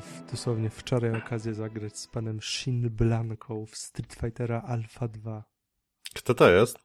dosłownie wczoraj okazję zagrać z panem Shin Blanką w Street Fightera Alpha 2. Kto to jest?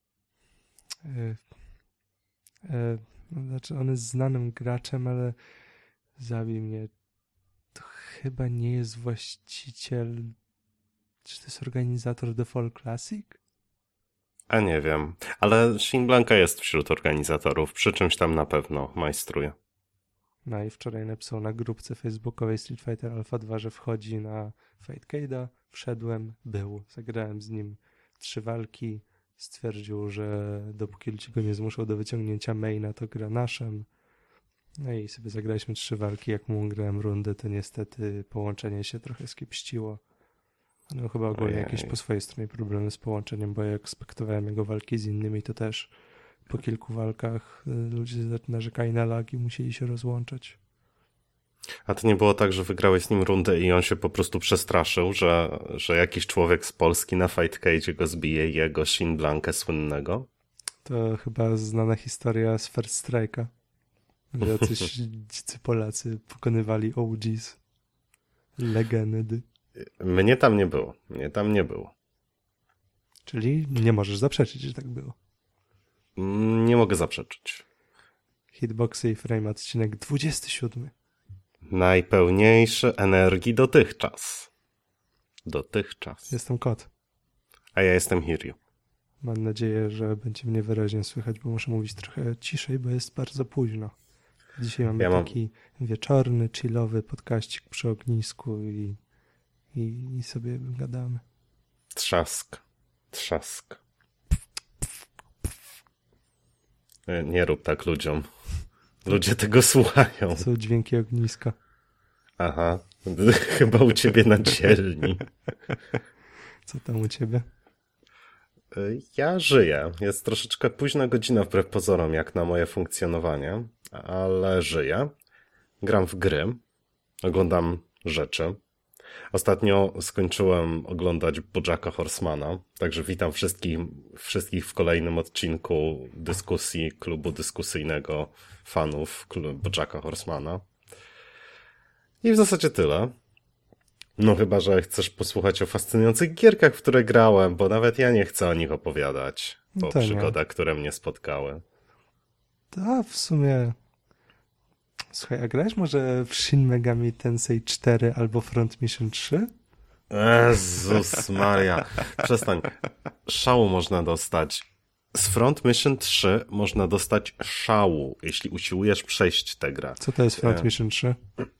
Znaczy on jest znanym graczem, ale zabił mnie. To chyba nie jest właściciel... Czy to jest organizator The Fall Classic? A nie wiem. Ale Shin Blanka jest wśród organizatorów. Przy czymś tam na pewno majstruje. No i wczoraj napisał na grupce facebookowej Street Fighter Alpha 2, że wchodzi na Fightcade'a. Wszedłem, zagrałem z nim 3 walki. Stwierdził, że dopóki ci go nie zmuszą do wyciągnięcia maina, to gra naszym. No i sobie zagraliśmy 3 walki. Jak mu grałem rundę, to niestety połączenie się trochę skiepściło. No chyba ogólnie jakieś po swojej stronie problemy z połączeniem, bo jak spektowałem jego walki z innymi, to też po kilku walkach ludzie narzekali na lagi, musieli się rozłączać. A to nie było tak, że wygrałeś z nim rundę i on się po prostu przestraszył, że jakiś człowiek z Polski na Fightcade go zbije jego Shin Blankę słynnego? To chyba znana historia z First Strike'a, że jacyś dzicy Polacy pokonywali OGs, legendy. Mnie tam nie było. Czyli nie możesz zaprzeczyć, że tak było. Nie mogę zaprzeczyć. Hitboxy i frame odcinek 27. Najpełniejszy energii dotychczas. Jestem kot. A ja jestem Hiryu. Mam nadzieję, że będzie mnie wyraźnie słychać, bo muszę mówić trochę ciszej, bo jest bardzo późno. Dzisiaj mamy taki wieczorny, chillowy podkaścik przy ognisku i sobie gadamy. Trzask. Nie rób tak ludziom. Ludzie tego słuchają. To są dźwięki ogniska. Aha, chyba u ciebie na dzielni. Co tam u ciebie? Ja żyję. Jest troszeczkę późna godzina wbrew pozorom, jak na moje funkcjonowanie, ale żyję. Gram w gry, oglądam rzeczy. Ostatnio skończyłem oglądać BoJacka Horsemana, także witam wszystkich w kolejnym odcinku dyskusji klubu dyskusyjnego fanów BoJacka Horsemana. I w zasadzie tyle. No chyba, że chcesz posłuchać o fascynujących gierkach, w które grałem, bo nawet ja nie chcę o nich opowiadać, po przygodach, które mnie spotkały. W sumie... Słuchaj, a grałeś może w Shin Megami Tensei 4 albo Front Mission 3? Jezus Maria, przestań. Szału można dostać. Z Front Mission 3 można dostać szału, jeśli usiłujesz przejść tę grę. Co to jest Front Mission 3?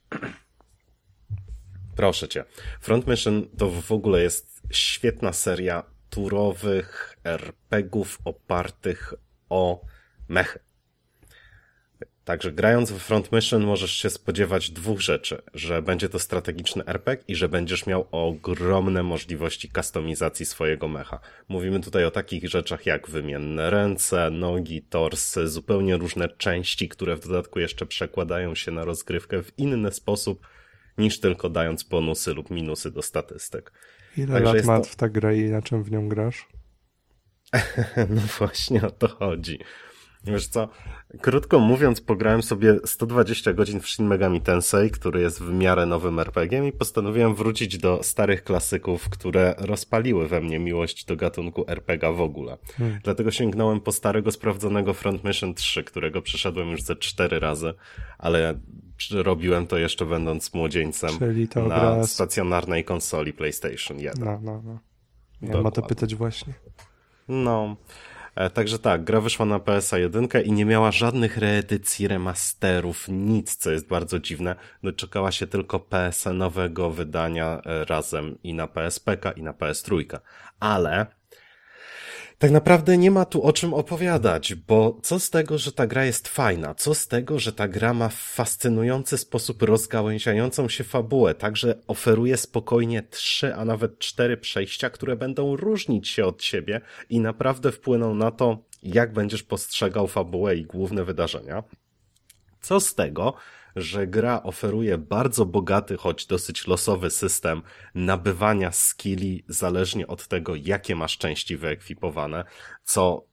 Proszę cię. Front Mission to w ogóle jest świetna seria turowych RPGów opartych o mechy. Także grając w Front Mission możesz się spodziewać 2 rzeczy, że będzie to strategiczny RPG i że będziesz miał ogromne możliwości kustomizacji swojego mecha. Mówimy tutaj o takich rzeczach jak wymienne ręce, nogi, torsy, zupełnie różne części, które w dodatku jeszcze przekładają się na rozgrywkę w inny sposób niż tylko dając bonusy lub minusy do statystyk. Ile lat ma w ta gra i na czym w nią grasz? No właśnie o to chodzi. Wiesz co, krótko mówiąc, pograłem sobie 120 godzin w Shin Megami Tensei, który jest w miarę nowym RPG-iem i postanowiłem wrócić do starych klasyków, które rozpaliły we mnie miłość do gatunku RPG w ogóle. Dlatego sięgnąłem po starego, sprawdzonego Front Mission 3, którego przeszedłem już ze 4 razy, ale robiłem to jeszcze będąc młodzieńcem na stacjonarnej konsoli PlayStation 1. No. Miałem o to pytać właśnie. No... Także tak, gra wyszła na PS-a 1 i nie miała żadnych reedycji, remasterów, nic, co jest bardzo dziwne. Doczekała się tylko PS-a nowego wydania razem i na PSP-ka i na PS3. Ale tak naprawdę nie ma tu o czym opowiadać, bo co z tego, że ta gra jest fajna? Co z tego, że ta gra ma w fascynujący sposób rozgałęziającą się fabułę, także oferuje spokojnie 3, a nawet 4 przejścia, które będą różnić się od siebie i naprawdę wpłyną na to, jak będziesz postrzegał fabułę i główne wydarzenia. Co z tego, że gra oferuje bardzo bogaty, choć dosyć losowy system nabywania skilli zależnie od tego, jakie masz części wyekwipowane, co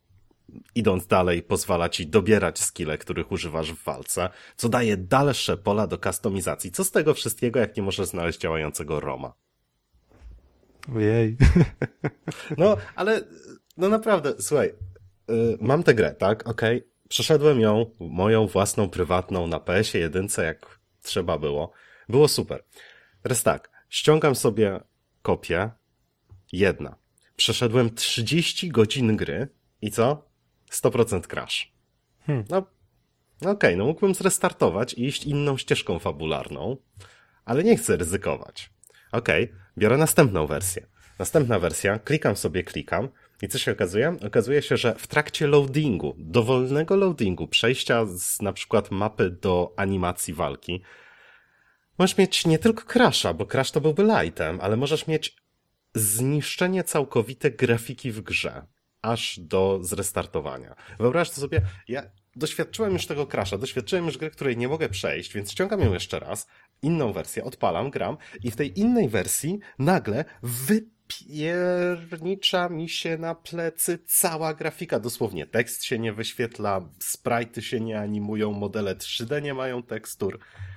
idąc dalej pozwala ci dobierać skille, których używasz w walce, co daje dalsze pola do kustomizacji. Co z tego wszystkiego, jak nie możesz znaleźć działającego ROMa? Ojej. No, ale no naprawdę, słuchaj, mam tę grę, tak? Okej. Przeszedłem ją, moją własną, prywatną, na PS-ie 1, jak trzeba było. Było super. Teraz tak, ściągam sobie kopię, jedna. Przeszedłem 30 godzin gry i co? 100% crash. No okej, no mógłbym zrestartować i iść inną ścieżką fabularną, ale nie chcę ryzykować. Okej, biorę następną wersję. Następna wersja, klikam i co się okazuje? Okazuje się, że w trakcie loadingu, dowolnego loadingu, przejścia z na przykład mapy do animacji walki, możesz mieć nie tylko crasha, bo crash to byłby lightem, ale możesz mieć zniszczenie całkowite grafiki w grze, aż do zrestartowania. Wyobraź to sobie, ja doświadczyłem już tego crasha, doświadczyłem już gry, której nie mogę przejść, więc ściągam ją jeszcze raz, inną wersję, odpalam, gram i w tej innej wersji nagle wypiernicza mi się na plecy cała grafika. Dosłownie tekst się nie wyświetla, sprite'y się nie animują, modele 3D nie mają tekstur.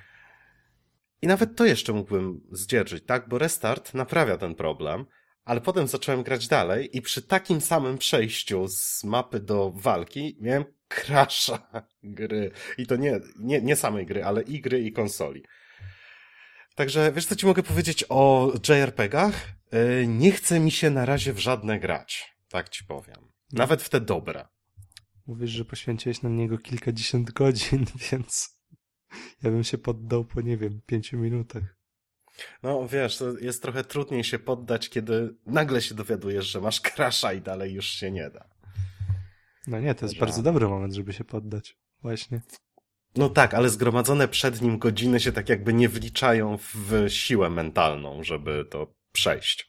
I nawet to jeszcze mógłbym zdzierżyć, tak? Bo restart naprawia ten problem, ale potem zacząłem grać dalej i przy takim samym przejściu z mapy do walki miałem crasha gry. I to nie samej gry, ale i gry, i konsoli. Także wiesz, co ci mogę powiedzieć o JRPG-ach? Nie chce mi się na razie w żadne grać. Tak ci powiem. Nawet w te dobre. Mówisz, że poświęciłeś na niego kilkadziesiąt godzin, więc ja bym się poddał po, nie wiem, 5 minutach. No wiesz, to jest trochę trudniej się poddać, kiedy nagle się dowiadujesz, że masz crasha i dalej już się nie da. No nie, to jest bardzo dobry moment, żeby się poddać. Właśnie. No tak, ale zgromadzone przed nim godziny się tak jakby nie wliczają w siłę mentalną, żeby to przejść.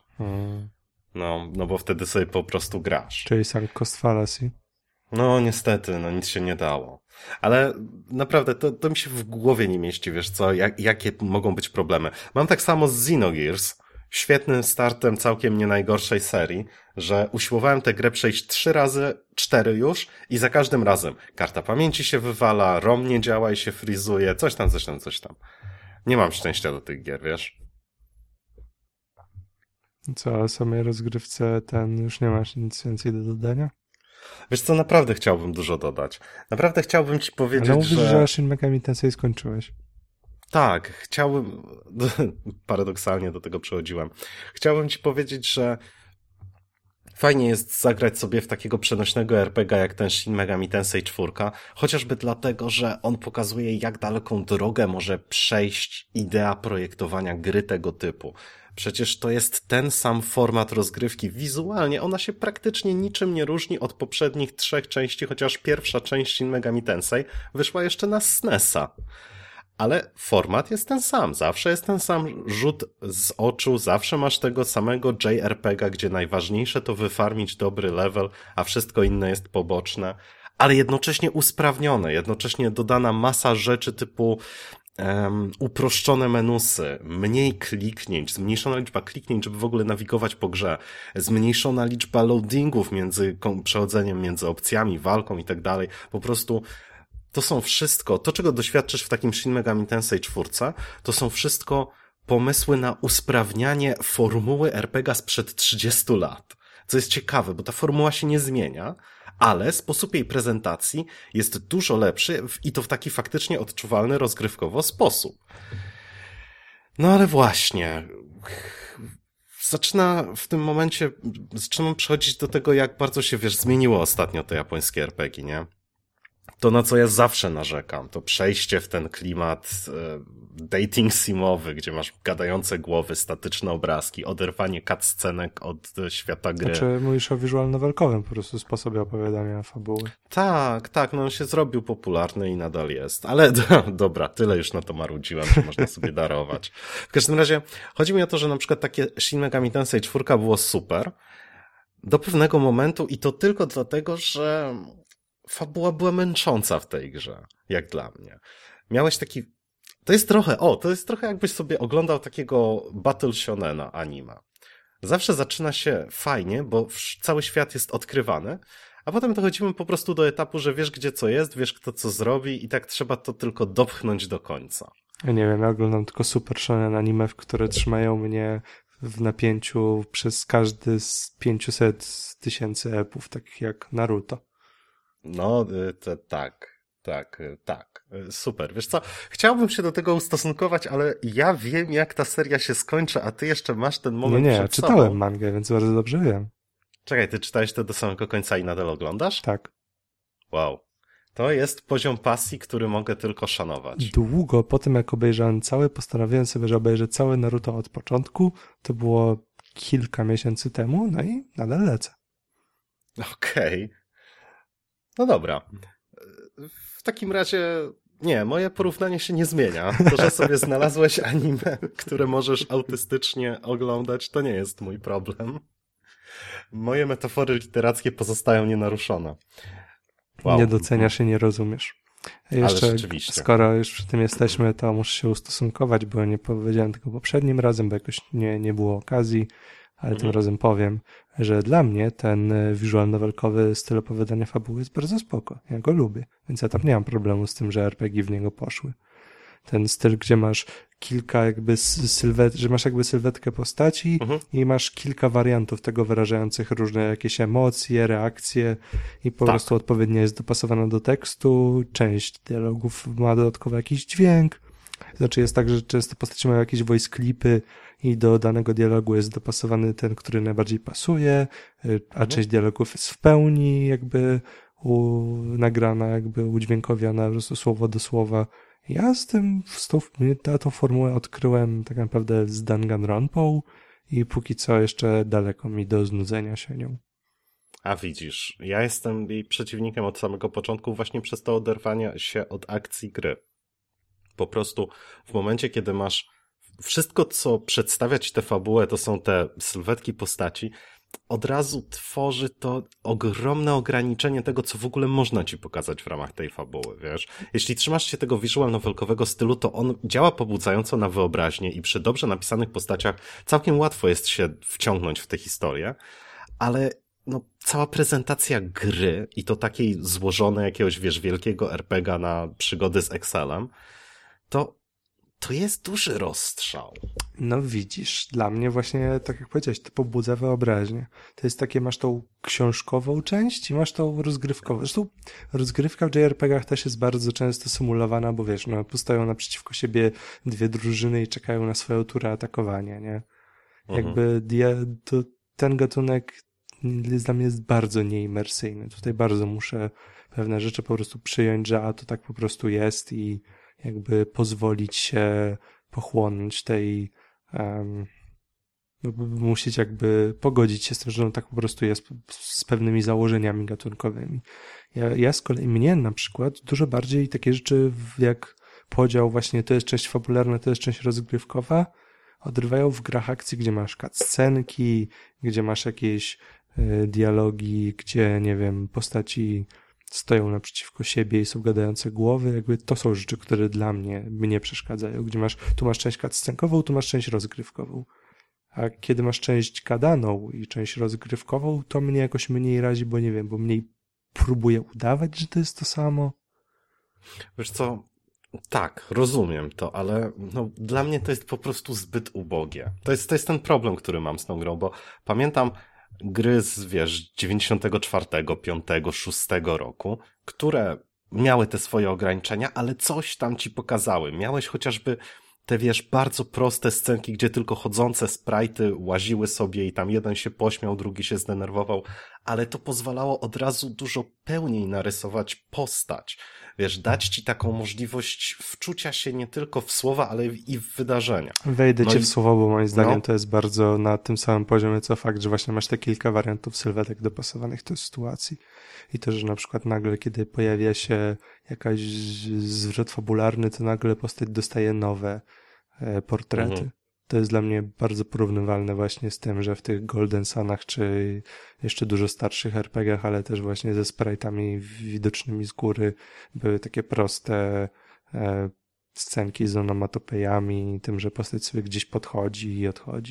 No bo wtedy sobie po prostu grasz. Czyli sunk cost fallacy. No niestety, no nic się nie dało. Ale naprawdę to mi się w głowie nie mieści, wiesz co, jakie mogą być problemy. Mam tak samo z Xenogears, świetnym startem całkiem nie najgorszej serii, że usiłowałem tę grę przejść 3 razy, 4 już i za każdym razem karta pamięci się wywala, ROM nie działa i się frizuje, coś tam. Nie mam szczęścia do tych gier, wiesz? Co, o samej rozgrywce już nie masz nic więcej do dodania? Wiesz co, naprawdę chciałbym dużo dodać. Naprawdę chciałbym ci powiedzieć, ale mówisz, że Shin Megami Tensei skończyłeś. Tak, chciałbym... Paradoksalnie do tego przechodziłem. Chciałbym ci powiedzieć, że fajnie jest zagrać sobie w takiego przenośnego RPG jak ten Shin Megami Tensei 4, chociażby dlatego, że on pokazuje, jak daleką drogę może przejść idea projektowania gry tego typu. Przecież to jest ten sam format rozgrywki. Wizualnie ona się praktycznie niczym nie różni od poprzednich 3 części, chociaż pierwsza część Shin Megami Tensei wyszła jeszcze na SNES-a. Ale format jest ten sam, zawsze jest ten sam rzut z oczu, zawsze masz tego samego JRPG-a, gdzie najważniejsze to wyfarmić dobry level, a wszystko inne jest poboczne, ale jednocześnie usprawnione, jednocześnie dodana masa rzeczy typu uproszczone menusy, mniej kliknięć, zmniejszona liczba kliknięć, żeby w ogóle nawigować po grze, zmniejszona liczba loadingów między przechodzeniem między opcjami, walką i tak dalej. Po prostu to są wszystko, to czego doświadczysz w takim Shin Megami Tensei 4, to są wszystko pomysły na usprawnianie formuły RPG sprzed 30 lat. Co jest ciekawe, bo ta formuła się nie zmienia, ale sposób jej prezentacji jest dużo lepszy i to w taki faktycznie odczuwalny rozgrywkowo sposób. No ale właśnie, zaczynam przechodzić do tego, jak bardzo się, zmieniło ostatnio te japońskie RPG, nie? To, na co ja zawsze narzekam, to przejście w ten klimat dating simowy, gdzie masz gadające głowy, statyczne obrazki, oderwanie cutscenek od świata gry. Znaczy mówisz o visual novelkowym po prostu sposobie opowiadania fabuły. Tak, no on się zrobił popularny i nadal jest. Ale dobra, tyle już na to marudziłem, że można sobie darować. W każdym razie chodzi mi o to, że na przykład takie Shin Megami Tensei 4 było super do pewnego momentu i to tylko dlatego, że fabuła była męcząca w tej grze, jak dla mnie. Miałeś taki... To jest trochę jakbyś sobie oglądał takiego Battle Shonena anime. Zawsze zaczyna się fajnie, bo cały świat jest odkrywany, a potem dochodzimy po prostu do etapu, że wiesz gdzie co jest, wiesz kto co zrobi i tak trzeba to tylko dopchnąć do końca. Ja nie wiem, ja oglądam tylko Super Shonen anime, które trzymają mnie w napięciu przez każdy z 500 000 epów, takich jak Naruto. No, tak. Super. Wiesz co, chciałbym się do tego ustosunkować, ale ja wiem, jak ta seria się skończy, a ty jeszcze masz ten moment Nie, przed czytałem sobą. mangę, więc bardzo dobrze wiem. Czekaj, ty czytałeś to do samego końca i nadal oglądasz? Tak. Wow. To jest poziom pasji, który mogę tylko szanować. Długo po tym, jak obejrzałem cały, postanowiłem sobie, że obejrzę całe Naruto od początku. To było kilka miesięcy temu, no i nadal lecę. Okej. No dobra. W takim razie... Nie, moje porównanie się nie zmienia. To, że sobie znalazłeś anime, które możesz autystycznie oglądać, to nie jest mój problem. Moje metafory literackie pozostają nienaruszone. Wow. Nie doceniasz i nie rozumiesz. Jeszcze, rzeczywiście. skoro już przy tym jesteśmy, to muszę się ustosunkować, bo nie powiedziałem tego poprzednim razem, bo jakoś nie było okazji, ale tym razem powiem, że dla mnie ten visual novelkowy styl opowiadania fabuły jest bardzo spoko. Ja go lubię, więc ja tam nie mam problemu z tym, że RPG w niego poszły. Ten styl, gdzie masz kilka jakby że masz jakby sylwetkę postaci i masz kilka wariantów tego wyrażających różne jakieś emocje, reakcje i po prostu odpowiednio jest dopasowana do tekstu. Część dialogów ma dodatkowo jakiś dźwięk. Znaczy jest tak, że często postaci mają jakieś voice clipy i do danego dialogu jest dopasowany ten, który najbardziej pasuje, a część dialogów jest w pełni jakby nagrana, jakby udźwiękowiona po prostu słowo do słowa. Ja tą formułę odkryłem tak naprawdę z Danganronpą i póki co jeszcze daleko mi do znudzenia się nią. A widzisz, ja jestem jej przeciwnikiem od samego początku właśnie przez to oderwanie się od akcji gry. Po prostu w momencie, kiedy masz wszystko, co przedstawia ci tę fabułę, to są te sylwetki postaci, od razu tworzy to ogromne ograniczenie tego, co w ogóle można ci pokazać w ramach tej fabuły, wiesz? Jeśli trzymasz się tego visual novelkowego stylu, to on działa pobudzająco na wyobraźnię i przy dobrze napisanych postaciach całkiem łatwo jest się wciągnąć w tę historię, ale no, cała prezentacja gry i to takiej złożonej jakiegoś, wiesz, wielkiego RPGa na przygody z Excelem, to jest duży rozstrzał. No widzisz, dla mnie właśnie, tak jak powiedziałeś, to pobudza wyobraźnię. To jest takie, masz tą książkową część i masz tą rozgrywkową. Zresztą rozgrywka w JRPG-ach też jest bardzo często symulowana, bo wiesz, no postają naprzeciwko siebie dwie drużyny i czekają na swoją turę atakowania, nie? Jakby ten gatunek dla mnie jest bardzo nieimersyjny. Tutaj bardzo muszę pewne rzeczy po prostu przyjąć, że to tak po prostu jest i jakby pozwolić się pochłonąć tej musieć jakby pogodzić się z tym, że on tak po prostu jest z pewnymi założeniami gatunkowymi. Ja z kolei mnie na przykład dużo bardziej takie rzeczy jak podział właśnie to jest część fabularna, to jest część rozgrywkowa, odrywają w grach akcji, gdzie masz cutscenki, gdzie masz jakieś dialogi, gdzie nie wiem, postaci stoją naprzeciwko siebie i są gadające głowy, jakby to są rzeczy, które dla mnie przeszkadzają, gdzie tu masz część cutscenkową, tu masz część rozgrywkową. A kiedy masz część gadaną i część rozgrywkową, to mnie jakoś mniej razi, bo nie wiem, bo mniej próbuję udawać, że to jest to samo. Wiesz co, tak, rozumiem to, ale no, dla mnie to jest po prostu zbyt ubogie. To jest ten problem, który mam z tą grą, bo pamiętam gry z, wiesz, 94, 5, 6 roku, które miały te swoje ograniczenia, ale coś tam ci pokazały. Miałeś chociażby te, wiesz, bardzo proste scenki, gdzie tylko chodzące sprite'y łaziły sobie i tam jeden się pośmiał, drugi się zdenerwował, ale to pozwalało od razu dużo pełniej narysować postać. Wiesz, dać ci taką możliwość wczucia się nie tylko w słowa, ale i w wydarzenia. Wejdę ci w słowo, bo moim zdaniem to jest bardzo na tym samym poziomie, co fakt, że właśnie masz te kilka wariantów sylwetek dopasowanych do sytuacji. I to, że na przykład nagle, kiedy pojawia się jakaś zwrot fabularny, to nagle postać dostaje nowe portrety. To jest dla mnie bardzo porównywalne właśnie z tym, że w tych Golden Sunach, czy jeszcze dużo starszych RPGach, ale też właśnie ze sprite'ami widocznymi z góry, były takie proste scenki z onomatopejami, tym, że postać sobie gdzieś podchodzi i odchodzi.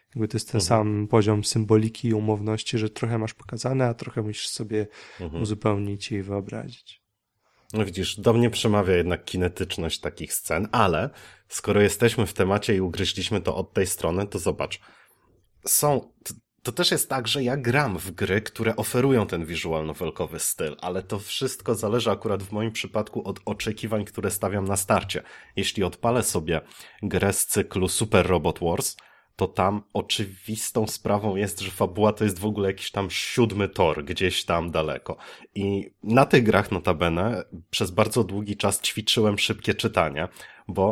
Jakby to jest ten sam poziom symboliki i umowności, że trochę masz pokazane, a trochę musisz sobie uzupełnić i wyobrazić. No widzisz, do mnie przemawia jednak kinetyczność takich scen, ale skoro jesteśmy w temacie i ugryźliśmy to od tej strony, to zobacz. To też jest tak, że ja gram w gry, które oferują ten visual novelkowy styl, ale to wszystko zależy akurat w moim przypadku od oczekiwań, które stawiam na starcie. Jeśli odpalę sobie grę z cyklu Super Robot Wars, to tam oczywistą sprawą jest, że fabuła to jest w ogóle jakiś tam 7. tor, gdzieś tam daleko. I na tych grach notabene przez bardzo długi czas ćwiczyłem szybkie czytanie, bo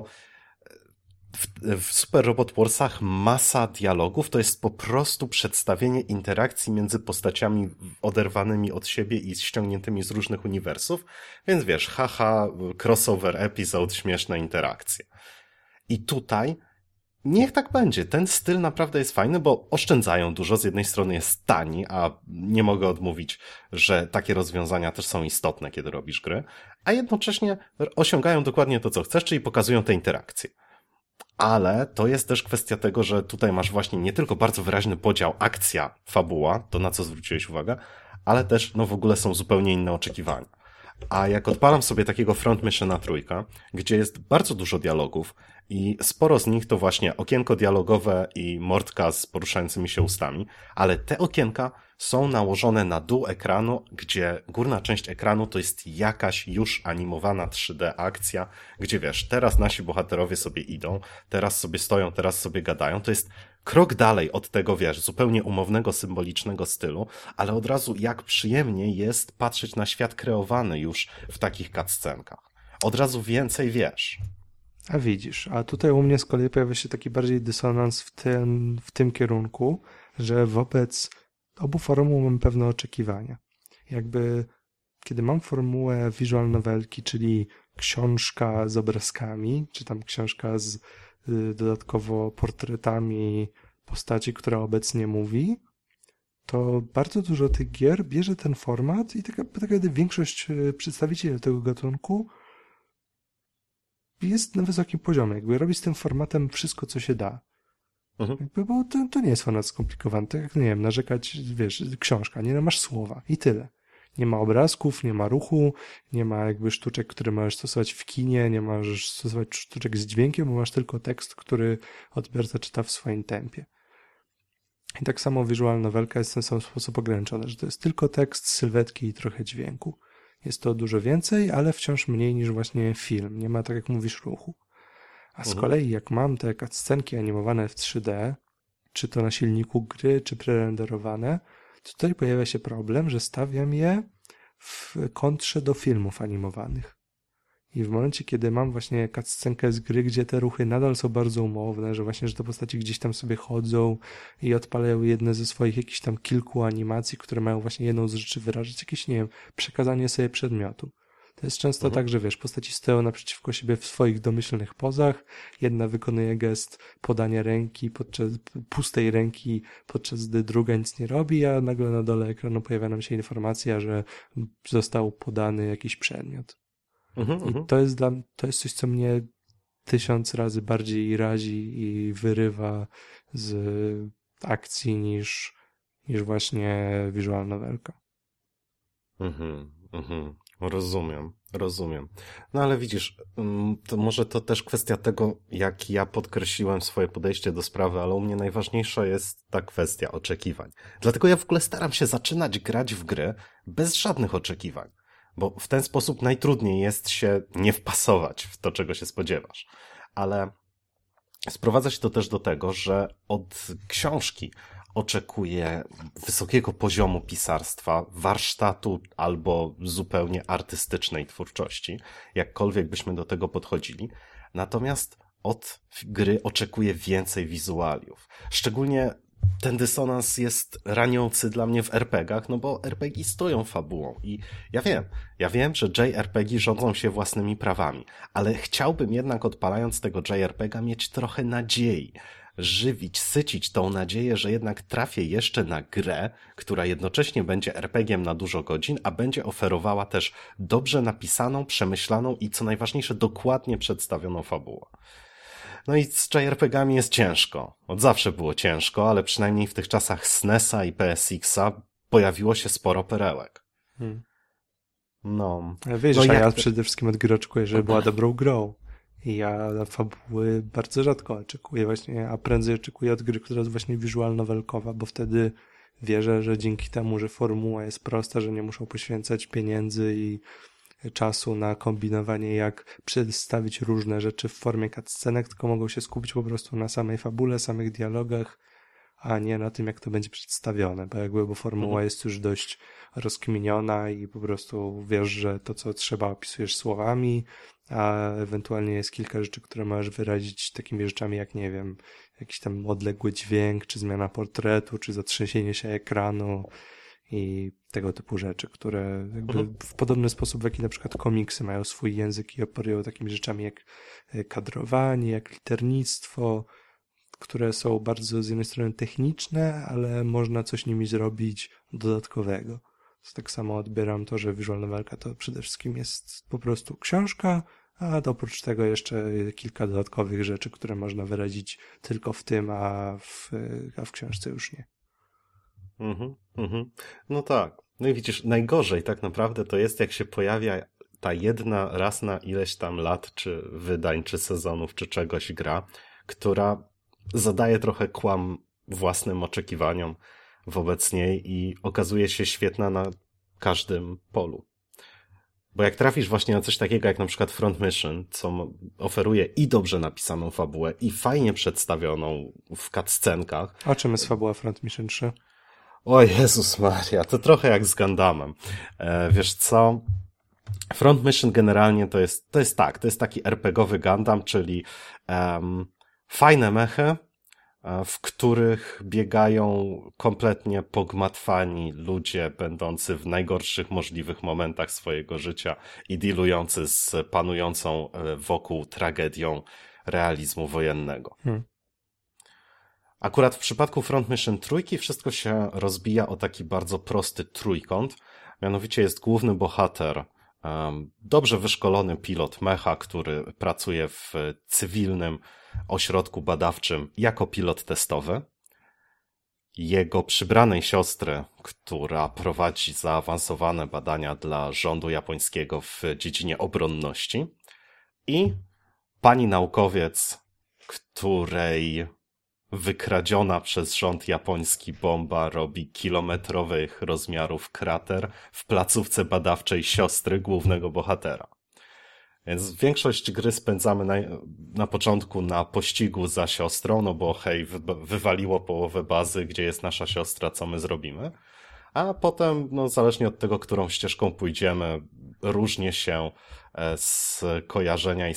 w Super Robot Warsach masa dialogów to jest po prostu przedstawienie interakcji między postaciami oderwanymi od siebie i ściągniętymi z różnych uniwersów, więc wiesz, haha, crossover episode, śmieszne interakcje. I tutaj niech tak będzie. Ten styl naprawdę jest fajny, bo oszczędzają dużo. Z jednej strony jest tani, a nie mogę odmówić, że takie rozwiązania też są istotne, kiedy robisz gry, a jednocześnie osiągają dokładnie to, co chcesz, czyli pokazują te interakcje. Ale to jest też kwestia tego, że tutaj masz właśnie nie tylko bardzo wyraźny podział akcja, fabuła, to na co zwróciłeś uwagę, ale też w ogóle są zupełnie inne oczekiwania. A jak odpalam sobie takiego Front Missiona 3, gdzie jest bardzo dużo dialogów i sporo z nich to właśnie okienko dialogowe i mordka z poruszającymi się ustami, ale te okienka są nałożone na dół ekranu, gdzie górna część ekranu to jest jakaś już animowana 3D akcja, gdzie wiesz, teraz nasi bohaterowie sobie idą, teraz sobie stoją, teraz sobie gadają, to jest krok dalej od tego, wiesz, zupełnie umownego, symbolicznego stylu, ale od razu jak przyjemnie jest patrzeć na świat kreowany już w takich cutscenkach. Od razu więcej wiesz. A widzisz, a tutaj u mnie z kolei pojawia się taki bardziej dysonans w tym kierunku, że wobec obu formuł mam pewne oczekiwania. Jakby, kiedy mam formułę visual novelki, czyli książka z obrazkami, czy tam książka z dodatkowo portretami postaci, która obecnie mówi, to bardzo dużo tych gier bierze ten format i tak naprawdę większość przedstawicieli tego gatunku jest na wysokim poziomie. Jakby robi z tym formatem wszystko, co się da. Jakby, bo to nie jest format skomplikowany. Tak jak, nie wiem, narzekać, wiesz, książka, nie masz słowa i tyle. Nie ma obrazków, nie ma ruchu, nie ma jakby sztuczek, które możesz stosować w kinie, nie możesz stosować sztuczek z dźwiękiem, bo masz tylko tekst, który odbiorca czyta w swoim tempie. I tak samo visual novelka jest w ten sam sposób ograniczona, że to jest tylko tekst, sylwetki i trochę dźwięku. Jest to dużo więcej, ale wciąż mniej niż właśnie film. Nie ma, tak jak mówisz, ruchu. A z kolei jak mam te cutscenki animowane w 3D, czy to na silniku gry, czy prerenderowane, to tutaj pojawia się problem, że stawiam je w kontrze do filmów animowanych. I w momencie, kiedy mam właśnie cutscenkę z gry, gdzie te ruchy nadal są bardzo umowne, że właśnie, że te postaci gdzieś tam sobie chodzą i odpalają jedne ze swoich jakichś tam kilku animacji, które mają właśnie jedną z rzeczy wyrażać, jakieś, nie wiem, przekazanie sobie przedmiotu. To jest często tak, że wiesz, postaci stoją naprzeciwko siebie w swoich domyślnych pozach, jedna wykonuje gest podania ręki, pustej ręki, podczas gdy druga nic nie robi, a nagle na dole ekranu pojawia nam się informacja, że został podany jakiś przedmiot. I to jest coś, co mnie 1000 razy bardziej razi i wyrywa z akcji niż właśnie visual novelka. Rozumiem. No ale widzisz, to może to też kwestia tego, jak ja podkreśliłem swoje podejście do sprawy, ale u mnie najważniejsza jest ta kwestia oczekiwań. Dlatego ja w ogóle staram się zaczynać grać w gry bez żadnych oczekiwań. Bo w ten sposób najtrudniej jest się nie wpasować w to, czego się spodziewasz. Ale sprowadza się to też do tego, że od książki oczekuję wysokiego poziomu pisarstwa, warsztatu albo zupełnie artystycznej twórczości, jakkolwiek byśmy do tego podchodzili. Natomiast od gry oczekuję więcej wizualiów. Szczególnie ten dysonans jest raniący dla mnie w RPG-ach, no bo RPG stoją fabułą i ja wiem, że JRPG rządzą się własnymi prawami, ale chciałbym jednak odpalając tego JRPG-a mieć trochę nadziei, sycić tą nadzieję, że jednak trafię jeszcze na grę, która jednocześnie będzie RPG-iem na dużo godzin, a będzie oferowała też dobrze napisaną, przemyślaną i co najważniejsze dokładnie przedstawioną fabułę. No i z JRPG-ami jest ciężko. Od zawsze było ciężko, ale przynajmniej w tych czasach SNES-a i PSX-a pojawiło się sporo perełek. No. Wiesz, no a ja jak przede wszystkim od gry oczekuję, żeby była dobrą grą. I ja na fabuły bardzo rzadko oczekuję właśnie, a prędzej oczekuję od gry, która jest właśnie visual-novelkowa, bo wtedy wierzę, że dzięki temu, że formuła jest prosta, że nie muszą poświęcać pieniędzy i czasu na kombinowanie, jak przedstawić różne rzeczy w formie cutscenek, tylko mogą się skupić po prostu na samej fabule, samych dialogach, a nie na tym, jak to będzie przedstawione, bo formuła jest już dość rozkminiona i po prostu wiesz, że to, co trzeba, opisujesz słowami, a ewentualnie jest kilka rzeczy, które możesz wyrazić takimi rzeczami jak, nie wiem, jakiś tam odległy dźwięk, czy zmiana portretu, czy zatrzęsienie się ekranu i tego typu rzeczy, które jakby w podobny sposób, w jaki na przykład komiksy mają swój język i operują takimi rzeczami jak kadrowanie, jak liternictwo, które są bardzo z jednej strony techniczne, ale można coś nimi zrobić dodatkowego. Tak samo odbieram to, że visual novelka to przede wszystkim jest po prostu książka, a oprócz tego jeszcze kilka dodatkowych rzeczy, które można wyrazić tylko w tym, a w książce już nie. No tak. No i widzisz, najgorzej tak naprawdę to jest, jak się pojawia ta jedna raz na ileś tam lat, czy wydań, czy sezonów, czy czegoś gra, która zadaje trochę kłam własnym oczekiwaniom wobec niej i okazuje się świetna na każdym polu. Bo jak trafisz właśnie na coś takiego jak na przykład Front Mission, co oferuje i dobrze napisaną fabułę, i fajnie przedstawioną w cutscenkach. O czym jest fabuła Front Mission 3? O Jezus Maria, to trochę jak z Gundamem. Wiesz co? Front Mission generalnie to jest taki RPGowy Gundam, czyli fajne mechy, w których biegają kompletnie pogmatwani ludzie, będący w najgorszych możliwych momentach swojego życia i dealujący z panującą wokół tragedią realizmu wojennego. Akurat w przypadku Front Mission Trójki wszystko się rozbija o taki bardzo prosty trójkąt, mianowicie jest główny bohater, dobrze wyszkolony pilot mecha, który pracuje w cywilnym ośrodku badawczym jako pilot testowy. Jego przybranej siostry, która prowadzi zaawansowane badania dla rządu japońskiego w dziedzinie obronności. I pani naukowiec, której wykradziona przez rząd japoński bomba robi kilometrowych rozmiarów krater w placówce badawczej siostry głównego bohatera. Więc większość gry spędzamy na początku na pościgu za siostrą, no bo hej, wywaliło połowę bazy, gdzie jest nasza siostra, co my zrobimy. A potem, no zależnie od tego, którą ścieżką pójdziemy, różnie się skojarzenia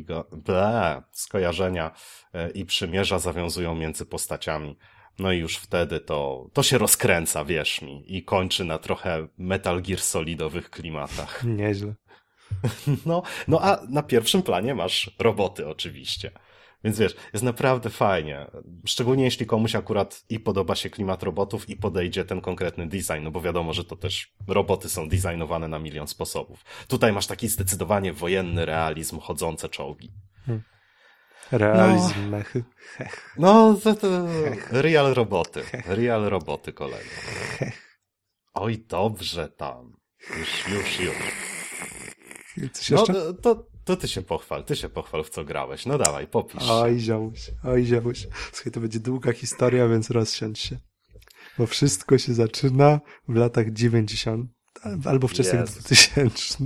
i przymierza zawiązują między postaciami. No i już wtedy to się rozkręca, wierz mi, i kończy na trochę Metal Gear Solidowych klimatach. Nieźle. No a na pierwszym planie masz roboty oczywiście. Więc wiesz, jest naprawdę fajnie. Szczególnie jeśli komuś akurat i podoba się klimat robotów i podejdzie ten konkretny design, no bo wiadomo, że to też roboty są designowane na milion sposobów. Tutaj masz taki zdecydowanie wojenny realizm, chodzące czołgi. Realizm mechy. No, to real roboty. Real roboty, kolego. Oj, dobrze tam. Już. Coś jeszcze? No, to ty się pochwal, w co grałeś. No dawaj, popisz. Oj, ziomuś. Słuchaj, to będzie długa historia, więc rozsiądź się. Bo wszystko się zaczyna w latach 90. albo wczesnych 2000.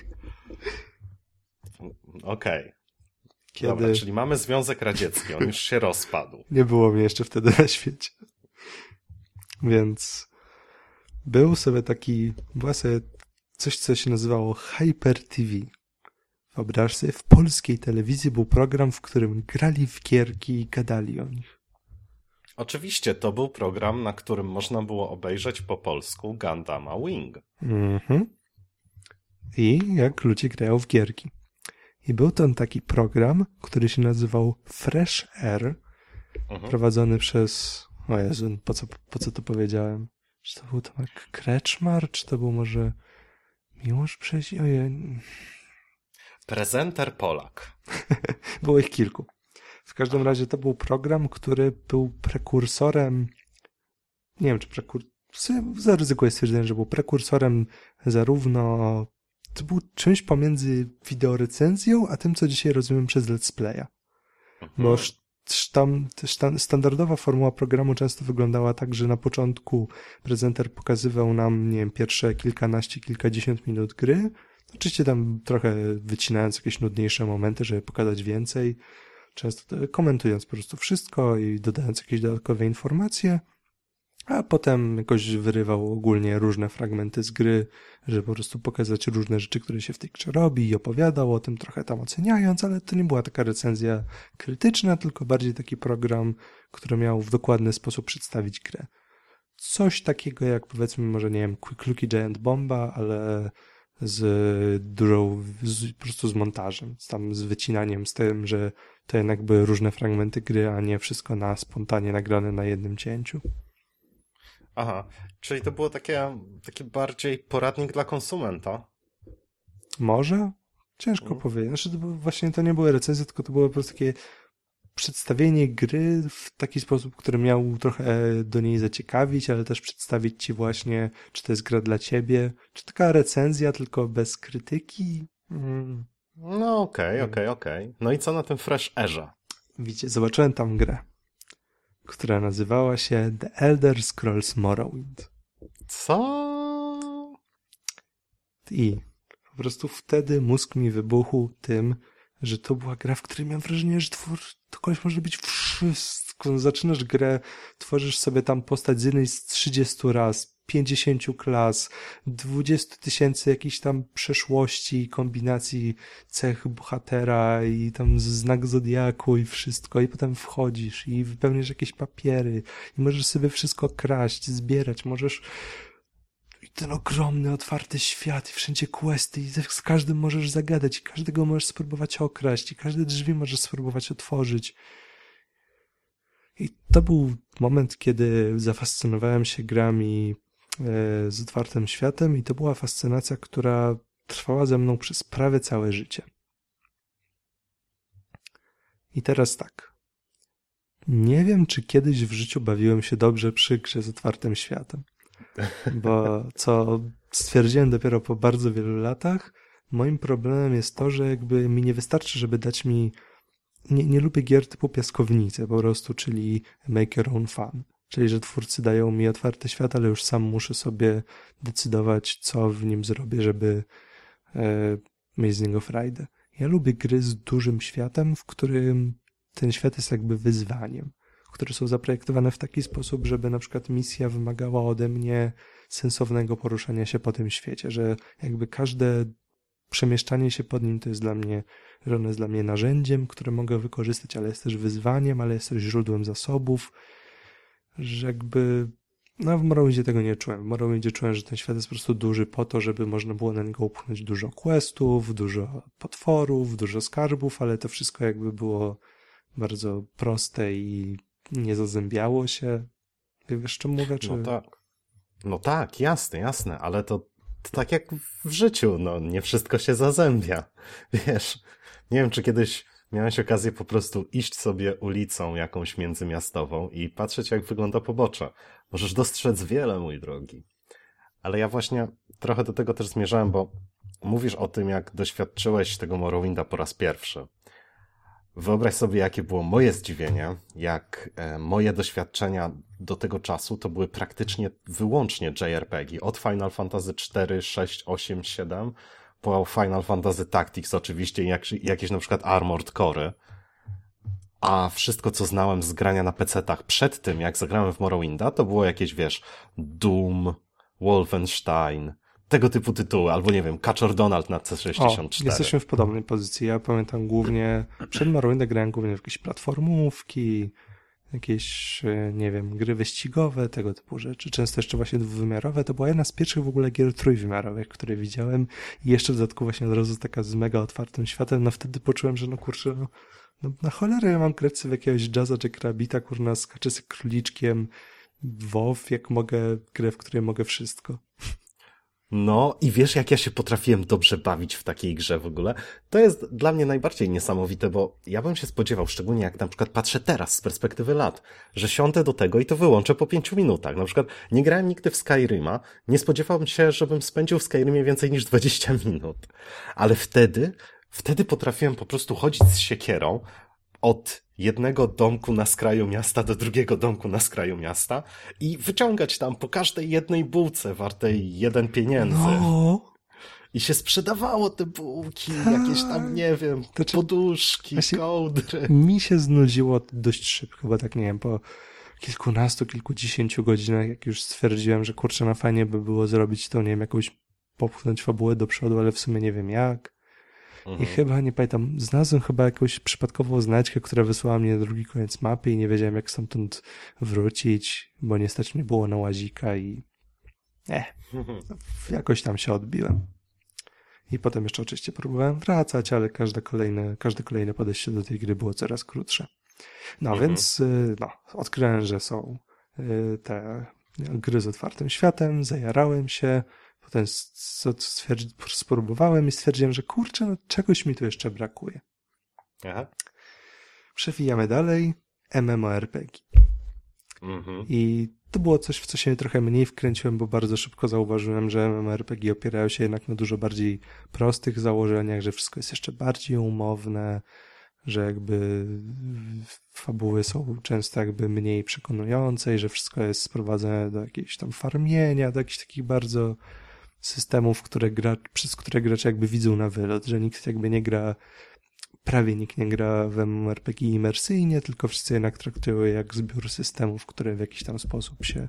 Okej. Kiedy... Dobra, czyli mamy Związek Radziecki, on już się rozpadł. Nie było mnie jeszcze wtedy na świecie. Więc była sobie coś, co się nazywało Hyper TV. Wyobraź sobie, w polskiej telewizji był program, w którym grali w gierki i gadali o nich. Oczywiście, to był program, na którym można było obejrzeć po polsku Gundama Wing. I jak ludzie grają w gierki. I był to taki program, który się nazywał Fresh Air, prowadzony przez... O Jezu, po co to powiedziałem? Czy to był Tomek Kreczmar? Czy to był może Miłosz Przezi... Ojej... Prezenter Polak. Było ich kilku. W każdym razie to był program, który był prekursorem, nie wiem czy zaryzykuję stwierdzenie, że był prekursorem zarówno, to był czymś pomiędzy wideorecenzją, a tym, co dzisiaj rozumiem przez let's playa. Bo standardowa formuła programu często wyglądała tak, że na początku prezenter pokazywał nam, nie wiem, pierwsze kilkadziesiąt minut gry. Oczywiście tam trochę wycinając jakieś nudniejsze momenty, żeby pokazać więcej. Często komentując po prostu wszystko i dodając jakieś dodatkowe informacje. A potem jakoś wyrywał ogólnie różne fragmenty z gry, żeby po prostu pokazać różne rzeczy, które się w tej grze robi i opowiadał o tym trochę tam oceniając, ale to nie była taka recenzja krytyczna, tylko bardziej taki program, który miał w dokładny sposób przedstawić grę. Coś takiego jak powiedzmy może, nie wiem, Quick Lucky Giant Bomba, ale po prostu z montażem, tam z wycinaniem, z tym, że to jednak były różne fragmenty gry, a nie wszystko na spontanie nagrane na jednym cięciu. Aha, czyli to było taki bardziej poradnik dla konsumenta? Może? Ciężko powiedzieć. Znaczy, to nie były recenzje, tylko to było po prostu takie przedstawienie gry w taki sposób, który miał trochę do niej zaciekawić, ale też przedstawić ci właśnie, czy to jest gra dla ciebie, czy taka recenzja, tylko bez krytyki. No okej. No i co na tym Fresh Airze? Widzicie, zobaczyłem tam grę, która nazywała się The Elder Scrolls Morrowind. Co? I po prostu wtedy mózg mi wybuchł tym, że to była gra, w której miałem wrażenie, że to koleś może być wszystko. Zaczynasz grę, tworzysz sobie tam postać z jednej z 30 raz, 50 klas, 20 000 jakichś tam przeszłości, kombinacji cech bohatera i tam znak zodiaku i wszystko. I potem wchodzisz i wypełniasz jakieś papiery i możesz sobie wszystko kraść, zbierać, możesz... I ten ogromny, otwarty świat i wszędzie questy i z każdym możesz zagadać i każdego możesz spróbować okraść i każde drzwi możesz spróbować otworzyć. I to był moment, kiedy zafascynowałem się grami z otwartym światem i to była fascynacja, która trwała ze mną przez prawie całe życie. I teraz tak. Nie wiem, czy kiedyś w życiu bawiłem się dobrze przy grze z otwartym światem. Bo co stwierdziłem dopiero po bardzo wielu latach, moim problemem jest to, że jakby mi nie wystarczy, żeby dać mi... Nie lubię gier typu piaskownice po prostu, czyli make your own fun. Czyli, że twórcy dają mi otwarty świat, ale już sam muszę sobie decydować, co w nim zrobię, żeby mieć z niego frajdę. Ja lubię gry z dużym światem, w którym ten świat jest jakby wyzwaniem, które są zaprojektowane w taki sposób, żeby na przykład misja wymagała ode mnie sensownego poruszania się po tym świecie, że jakby każde przemieszczanie się pod nim to jest dla mnie, że ono jest dla mnie narzędziem, które mogę wykorzystać, ale jest też wyzwaniem, ale jest też źródłem zasobów, że jakby w Morrowindzie tego nie czułem. W Morrowindzie czułem, że ten świat jest po prostu duży po to, żeby można było na niego upchnąć dużo questów, dużo potworów, dużo skarbów, ale to wszystko jakby było bardzo proste i nie zazębiało się. Wiesz, czym mówię? Czy... No tak, jasne, ale to tak jak w życiu, nie wszystko się zazębia. Wiesz, nie wiem, czy kiedyś miałeś okazję po prostu iść sobie ulicą jakąś międzymiastową i patrzeć, jak wygląda pobocze. Możesz dostrzec wiele, mój drogi. Ale ja właśnie trochę do tego też zmierzałem, bo mówisz o tym, jak doświadczyłeś tego Morrowinda po raz pierwszy. Wyobraź sobie, jakie było moje zdziwienie, jak moje doświadczenia do tego czasu to były praktycznie wyłącznie JRPG. Od Final Fantasy 4, 6, 8, 7 po Final Fantasy Tactics oczywiście i jakieś na przykład Armored Core. A wszystko, co znałem z grania na PC-tach przed tym, jak zagrałem w Morrowinda, to było jakieś, wiesz, Doom, Wolfenstein, tego typu tytuły, albo nie wiem, Kaczor Donald na C64. Jesteśmy w podobnej pozycji. Ja pamiętam głównie, przed Morrowindem grałem głównie w jakieś platformówki, jakieś, nie wiem, gry wyścigowe, tego typu rzeczy. Często jeszcze właśnie dwuwymiarowe. To była jedna z pierwszych w ogóle gier trójwymiarowych, które widziałem i jeszcze w dodatku właśnie od razu taka z mega otwartym światem. Wtedy poczułem, że kurczę, na cholerę ja mam grać sobie w jakiegoś Jazza czy Krabita, kurna, skaczę z króliczkiem, WoW, jak mogę, grę, w której mogę wszystko. No i wiesz, jak ja się potrafiłem dobrze bawić w takiej grze w ogóle? To jest dla mnie najbardziej niesamowite, bo ja bym się spodziewał, szczególnie jak na przykład patrzę teraz z perspektywy lat, że siądę do tego i to wyłączę po 5 minutach. Na przykład nie grałem nigdy w Skyrima, nie spodziewałem się, żebym spędził w Skyrimie więcej niż 20 minut. Ale wtedy potrafiłem po prostu chodzić z siekierą od jednego domku na skraju miasta do drugiego domku na skraju miasta i wyciągać tam po każdej jednej bułce wartej 1 pieniędzy. No. I się sprzedawało te bułki, Tak. jakieś tam, nie wiem, poduszki, kołdry. Mi się znudziło dość szybko, bo tak nie wiem, po kilkudziesięciu godzinach, jak już stwierdziłem, że kurczę, no fajnie by było zrobić to, nie wiem, jakąś popchnąć fabułę do przodu, ale w sumie nie wiem jak. I chyba, nie pamiętam, znalazłem chyba jakąś przypadkową znajdźkę, która wysłała mnie na drugi koniec mapy i nie wiedziałem, jak stamtąd wrócić, bo nie stać mnie było na łazika i jakoś tam się odbiłem. I potem jeszcze oczywiście próbowałem wracać, ale każde kolejne podejście do tej gry było coraz krótsze. No więc odkryłem, że są te gry z otwartym światem, zajarałem się, potem spróbowałem i stwierdziłem, że kurczę, no czegoś mi tu jeszcze brakuje. Aha. Przewijamy dalej, MMORPG. I to było coś, w co się trochę mniej wkręciłem, bo bardzo szybko zauważyłem, że MMORPG opierają się jednak na dużo bardziej prostych założeniach, że wszystko jest jeszcze bardziej umowne, że jakby fabuły są często jakby mniej przekonujące i że wszystko jest sprowadzone do jakiegoś tam farmienia, do jakichś takich bardzo systemów, przez które gracze jakby widzą na wylot, że prawie nikt nie gra w MMORPG imersyjnie, tylko wszyscy jednak traktują je jak zbiór systemów, które w jakiś tam sposób się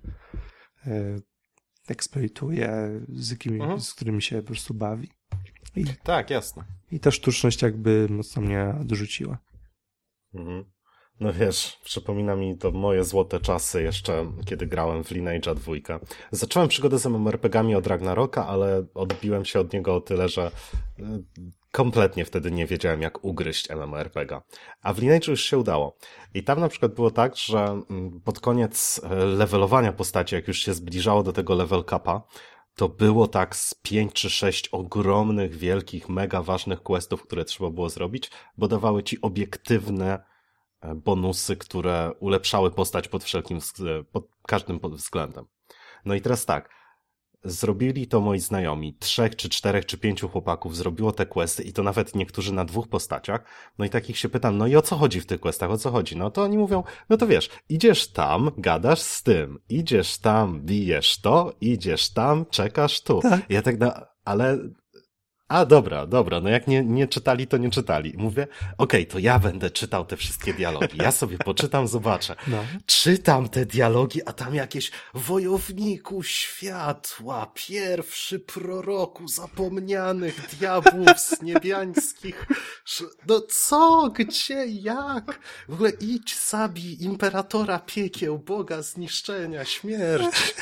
eksploituje, z którymi się po prostu bawi. Tak, jasne. I ta sztuczność jakby mocno mnie odrzuciła. No wiesz, przypomina mi to moje złote czasy jeszcze, kiedy grałem w Lineage'a 2. Zacząłem przygodę z MMORPG-ami od Ragnaroka, ale odbiłem się od niego o tyle, że kompletnie wtedy nie wiedziałem, jak ugryźć MMORPG. A w Lineage'u już się udało. I tam na przykład było tak, że pod koniec levelowania postaci, jak już się zbliżało do tego level capa, to było tak z 5 czy 6 ogromnych, wielkich, mega ważnych questów, które trzeba było zrobić, bo dawały ci obiektywne bonusy, które ulepszały postać pod każdym względem. No i teraz tak, zrobili to moi znajomi, 3 czy 4 czy 5 chłopaków zrobiło te questy i to nawet niektórzy na 2 postaciach, no i takich się pytam, no i o co chodzi w tych questach, o co chodzi? No to oni mówią, no to wiesz, idziesz tam, gadasz z tym, idziesz tam, bijesz to, idziesz tam, czekasz tu. Tak. Ja tak ale... dobra, no jak nie czytali, to nie czytali. Mówię, okej, to ja będę czytał te wszystkie dialogi. Ja sobie poczytam, zobaczę. No. Czytam te dialogi, a tam jakieś wojowniku światła, pierwszy proroku zapomnianych diabłów z niebiańskich. No co, gdzie, jak? W ogóle idź, zabij imperatora piekieł, boga zniszczenia, śmierć.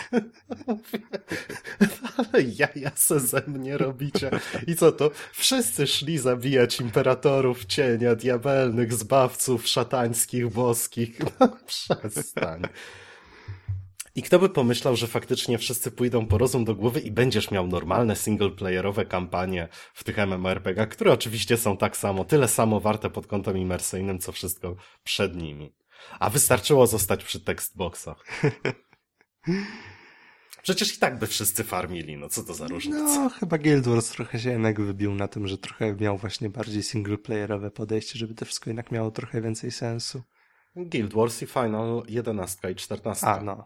Ale ja se ze mnie robicie. I co to? Wszyscy szli zabijać imperatorów cienia, diabelnych, zbawców, szatańskich, boskich. No przestań. I kto by pomyślał, że faktycznie wszyscy pójdą po rozum do głowy i będziesz miał normalne singleplayerowe kampanie w tych MMORPG, które oczywiście są tak samo, tyle samo warte pod kątem imersyjnym, co wszystko przed nimi. A wystarczyło zostać przy tekstboxach. Przecież i tak by wszyscy farmili, no co to za różnica? No, chyba Guild Wars trochę się jednak wybił na tym, że trochę miał właśnie bardziej singleplayerowe podejście, żeby to wszystko jednak miało trochę więcej sensu. Guild Wars i Final 11 i 14. No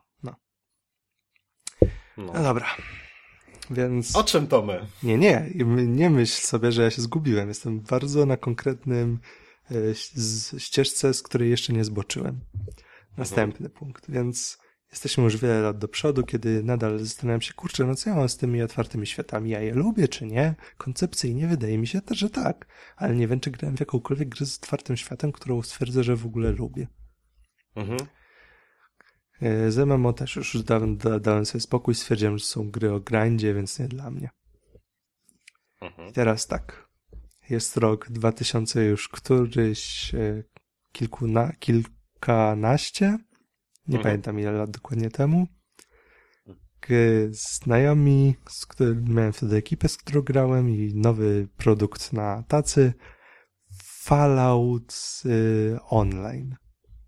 dobra. Więc... O czym to my? Nie myśl sobie, że ja się zgubiłem. Jestem bardzo na konkretnym ścieżce, z której jeszcze nie zboczyłem. Następny punkt, więc jesteśmy już wiele lat do przodu, kiedy nadal zastanawiam się, kurczę, no co ja mam z tymi otwartymi światami? Ja je lubię, czy nie? Koncepcyjnie wydaje mi się, że tak, ale nie wiem, czy grałem w jakąkolwiek grę z otwartym światem, którą stwierdzę, że w ogóle lubię. Z MMO też już dałem sobie spokój, stwierdziłem, że są gry o grindzie, więc nie dla mnie. I teraz tak, jest rok 2000 już któryś, kilkanaście, nie pamiętam ile lat dokładnie temu. znajomi, z którym miałem wtedy ekipę, z którą grałem i nowy produkt na tacy, Fallout Online.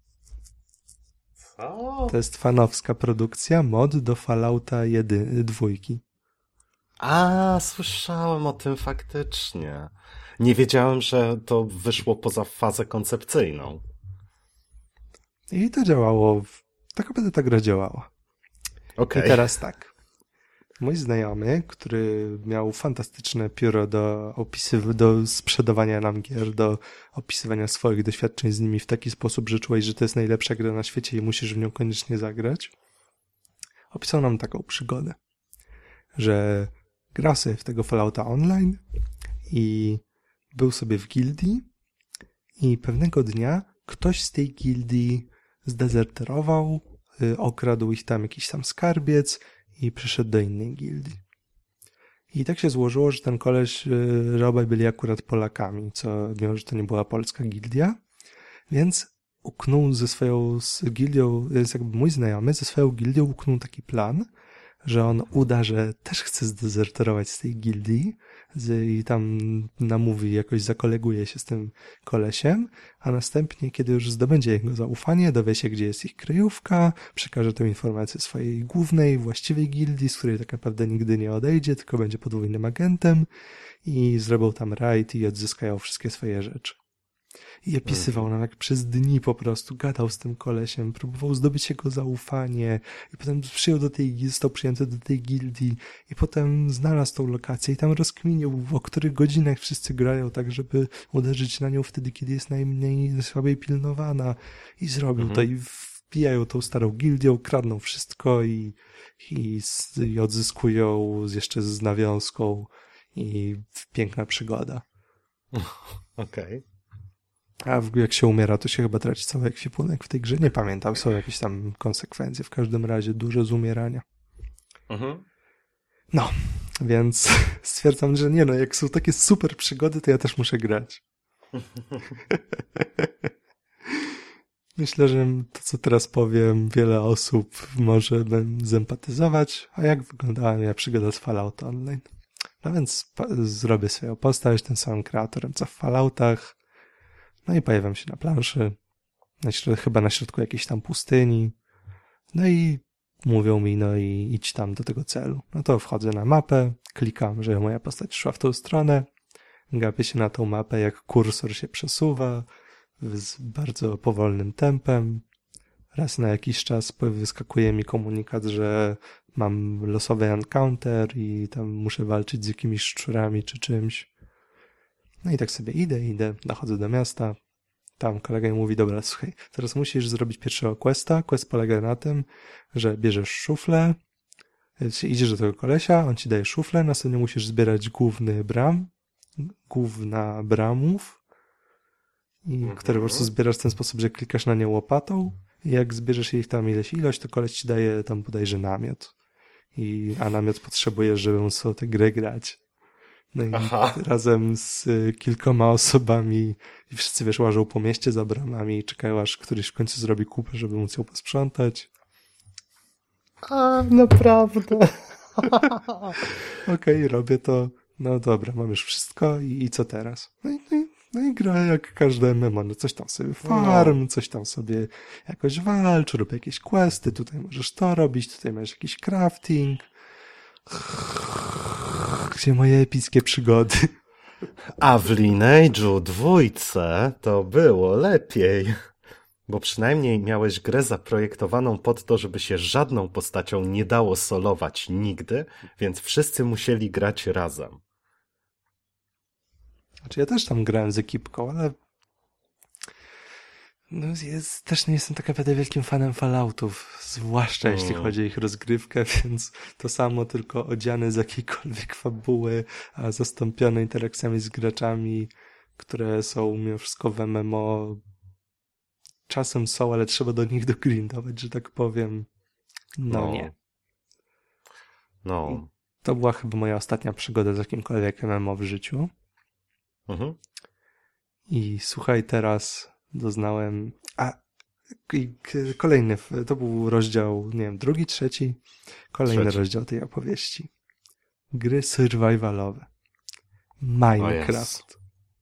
To jest fanowska produkcja, mod do Fallouta 2. Słyszałem o tym faktycznie. Nie wiedziałem, że to wyszło poza fazę koncepcyjną. I to działało, tak naprawdę ta gra działała. Okej. I teraz tak. Mój znajomy, który miał fantastyczne pióro do sprzedawania nam gier, do opisywania swoich doświadczeń z nimi w taki sposób, że czułeś, że to jest najlepsza gra na świecie i musisz w nią koniecznie zagrać, opisał nam taką przygodę, że grał sobie w tego Fallouta Online i był sobie w gildii i pewnego dnia ktoś z tej gildii zdezerterował, okradł ich tam jakiś tam skarbiec i przyszedł do innej gildii. I tak się złożyło, że ten koleś, że obaj byli akurat Polakami, co mimo, że to nie była polska gildia, więc uknął z gildią, jest jakby mój znajomy, ze swoją gildią uknął taki plan, że on uda, że też chce zdezerterować z tej gildii i tam namówi, jakoś zakoleguje się z tym kolesiem, a następnie, kiedy już zdobędzie jego zaufanie, dowie się, gdzie jest ich kryjówka, przekaże tę informację swojej głównej, właściwej gildii, z której tak naprawdę nigdy nie odejdzie, tylko będzie podwójnym agentem i zrobią tam raid i odzyskają wszystkie swoje rzeczy. I opisywał nam, jak przez dni po prostu gadał z tym kolesiem, próbował zdobyć jego zaufanie i potem został przyjęty do tej gildii i potem znalazł tą lokację i tam rozkminił, o których godzinach wszyscy grają, tak żeby uderzyć na nią wtedy, kiedy jest najsłabiej pilnowana i zrobił to i wbijają tą starą gildią, kradną wszystko i odzyskują jeszcze z nawiązką i piękna przygoda. Okej. A jak się umiera, to się chyba traci cały ekwipunek w tej grze. Nie pamiętam, są jakieś tam konsekwencje. W każdym razie dużo z umierania. No, więc stwierdzam, że nie no, jak są takie super przygody, to ja też muszę grać. Myślę, że to, co teraz powiem, wiele osób może zempatyzować. A jak wyglądała moja przygoda z Fallout Online? No więc zrobię swoją postać, tym samym kreatorem co w Falloutach. No i pojawiam się na planszy, chyba na środku jakiejś tam pustyni. No i mówią mi, no i idź tam do tego celu. No to wchodzę na mapę, klikam, że moja postać szła w tą stronę, gapię się na tą mapę, jak kursor się przesuwa z bardzo powolnym tempem. Raz na jakiś czas wyskakuje mi komunikat, że mam losowy encounter i tam muszę walczyć z jakimiś szczurami czy czymś. No i tak sobie idę, dochodzę do miasta. Tam kolega mi mówi, dobra, słuchaj, teraz musisz zrobić pierwszego questa. Quest polega na tym, że bierzesz szuflę, idziesz do tego kolesia, on ci daje szuflę, następnie musisz zbierać gówna bramów, które po prostu zbierasz w ten sposób, że klikasz na nie łopatą i jak zbierzesz ich tam ilość, to koleś ci daje tam bodajże namiot. A namiot potrzebujesz, żeby móc sobie tę grę grać. No i razem z kilkoma osobami i wszyscy, wiesz, łażą po mieście za bramami i czekają, aż któryś w końcu zrobi kupę, żeby móc ją posprzątać. Naprawdę. Okej, robię to. No dobra, mam już wszystko i co teraz? No i gra jak każde MMO. No coś tam sobie coś tam sobie jakoś walcz, rób jakieś questy, tutaj możesz to robić, tutaj masz jakiś crafting. Gdzie moje epickie przygody? A w Lineage'u 2 to było lepiej. Bo przynajmniej miałeś grę zaprojektowaną pod to, żeby się żadną postacią nie dało solować nigdy, więc wszyscy musieli grać razem. Znaczy ja też tam grałem z ekipką, ale też nie jestem tak naprawdę wielkim fanem Falloutów, zwłaszcza jeśli chodzi o ich rozgrywkę, więc to samo, tylko odziane z jakiejkolwiek fabuły, a zastąpione interakcjami z graczami, które są mimo wszystko w MMO. Czasem są, ale trzeba do nich dogrindować, że tak powiem. Nie. No. To była chyba moja ostatnia przygoda z jakimkolwiek MMO w życiu. I słuchaj, teraz doznałem... Kolejny, to był rozdział, nie wiem, drugi, trzeci, kolejny Trzeci. rozdział tej opowieści. Gry survivalowe. Minecraft.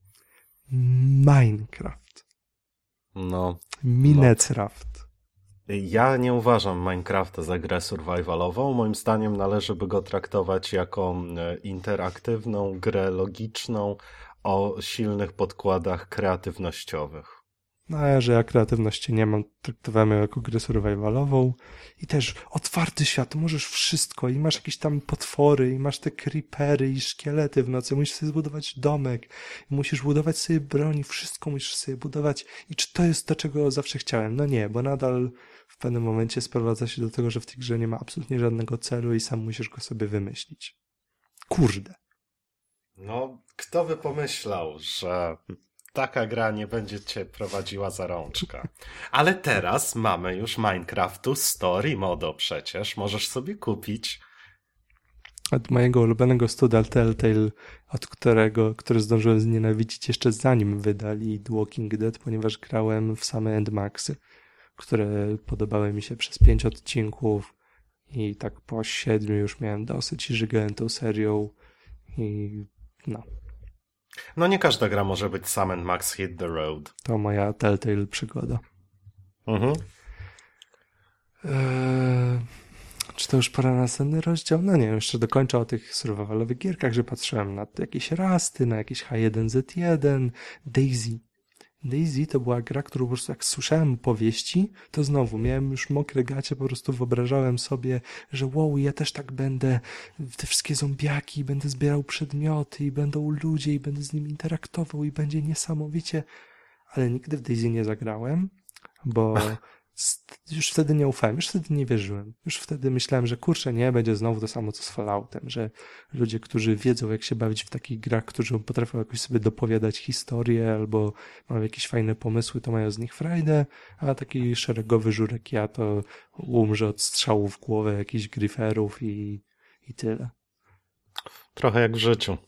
Minecraft. No. Minecraft. Ja nie uważam Minecrafta za grę survivalową. Moim zdaniem należy by go traktować jako interaktywną grę logiczną o silnych podkładach kreatywnościowych. No, że ja kreatywności nie mam, traktowałem ją jako grę survivalową i też otwarty świat, możesz wszystko i masz jakieś tam potwory i masz te creepery i szkielety w nocy, musisz sobie zbudować domek, musisz budować sobie broń, wszystko musisz sobie budować i czy to jest to, czego zawsze chciałem? No nie, bo nadal w pewnym momencie sprowadza się do tego, że w tej grze nie ma absolutnie żadnego celu i sam musisz go sobie wymyślić. Kurde. No, kto by pomyślał, że taka gra nie będzie cię prowadziła za rączkę. Ale teraz mamy już Minecraftu Story Modo przecież. Możesz sobie kupić. Od mojego ulubionego studia Telltale, który zdążyłem znienawidzić jeszcze zanim wydali The Walking Dead, ponieważ grałem w same Endmaxy, które podobały mi się przez 5 odcinków i tak po 7 już miałem dosyć i żygałem tą serią i no. No nie każda gra może być Sam & Max Hit the Road. To moja Telltale przygoda. Mhm. Czy to już pora na następny rozdział? No nie, jeszcze dokończę o tych survivalowych gierkach, że patrzyłem na jakieś Rusty, na jakieś H1Z1, Daisy. Daisy to była gra, którą po prostu jak słyszałem opowieści, to znowu miałem już mokre gacie, po prostu wyobrażałem sobie, że wow, ja też tak będę, te wszystkie zombiaki, będę zbierał przedmioty i będą ludzie i będę z nimi interaktował i będzie niesamowicie, ale nigdy w Daisy nie zagrałem, bo już wtedy nie ufałem, już wtedy nie wierzyłem. Już wtedy myślałem, że kurczę, nie, będzie znowu to samo co z Falloutem, że ludzie, którzy wiedzą jak się bawić w takich grach, którzy potrafią jakoś sobie dopowiadać historię albo mają jakieś fajne pomysły, to mają z nich frajdę, a taki szeregowy żurek ja to umrze od strzału w głowę jakichś gryferów i tyle. Trochę jak w życiu.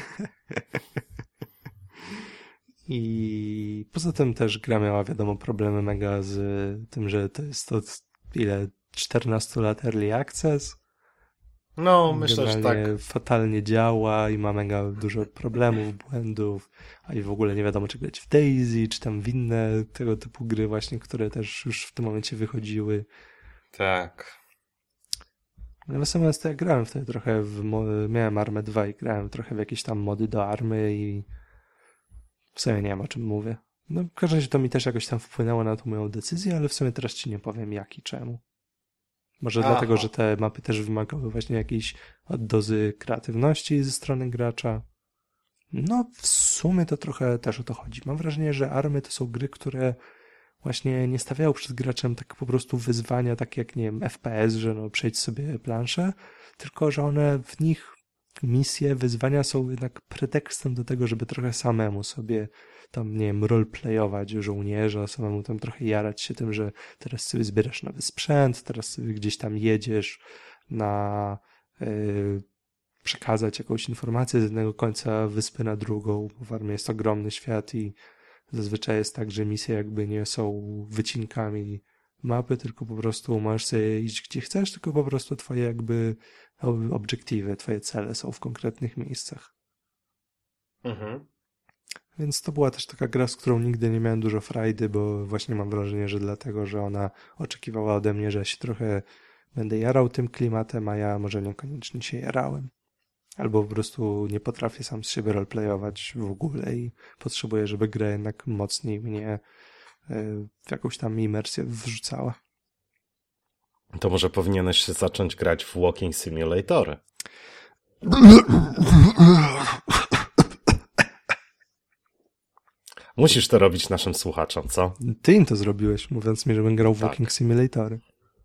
I poza tym też gra miała, wiadomo, problemy mega z tym, że to jest od 14 lat early access. No, myślę, że tak. Fatalnie działa i ma mega dużo problemów, błędów, a i w ogóle nie wiadomo, czy grać w Daisy, czy tam w inne tego typu gry właśnie, które też już w tym momencie wychodziły. Tak. Natomiast ja grałem wtedy trochę miałem Armę 2 i grałem trochę w jakieś tam mody do Army i w sumie nie wiem, o czym mówię. No, w każdym razie to mi też jakoś tam wpłynęło na tą moją decyzję, ale w sumie teraz ci nie powiem jak i czemu. Może dlatego, że te mapy też wymagały właśnie jakiejś dozy kreatywności ze strony gracza. No, w sumie to trochę też o to chodzi. Mam wrażenie, że Army to są gry, które właśnie nie stawiają przed graczem tak po prostu wyzwania, tak jak, nie wiem, FPS, że no przejdź sobie planszę, tylko że one w nich misje, wyzwania są jednak pretekstem do tego, żeby trochę samemu sobie tam, nie wiem, roleplayować żołnierza, samemu tam trochę jarać się tym, że teraz sobie zbierasz nowy sprzęt, teraz sobie gdzieś tam jedziesz na przekazać jakąś informację z jednego końca wyspy na drugą, bo w Armii jest ogromny świat i zazwyczaj jest tak, że misje jakby nie są wycinkami mapy, tylko po prostu możesz sobie iść gdzie chcesz, tylko po prostu twoje jakby obiektywy, twoje cele są w konkretnych miejscach. Mhm. Więc to była też taka gra, z którą nigdy nie miałem dużo frajdy, bo właśnie mam wrażenie, że dlatego, że ona oczekiwała ode mnie, że ja się trochę będę jarał tym klimatem, a ja może niekoniecznie się jarałem. Albo po prostu nie potrafię sam z siebie roleplayować w ogóle i potrzebuję, żeby gra jednak mocniej mnie w jakąś tam imersję wrzucała. To może powinieneś się zacząć grać w Walking Simulatory. Musisz to robić naszym słuchaczom, co? Ty im to zrobiłeś, mówiąc mi, żebym grał w Walking Simulatory.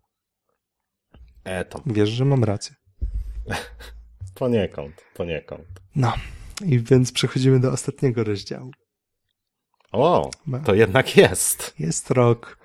Tam. Wiesz, że mam rację. Poniekąd. No, i więc przechodzimy do ostatniego rozdziału. O, to jednak jest. Jest rok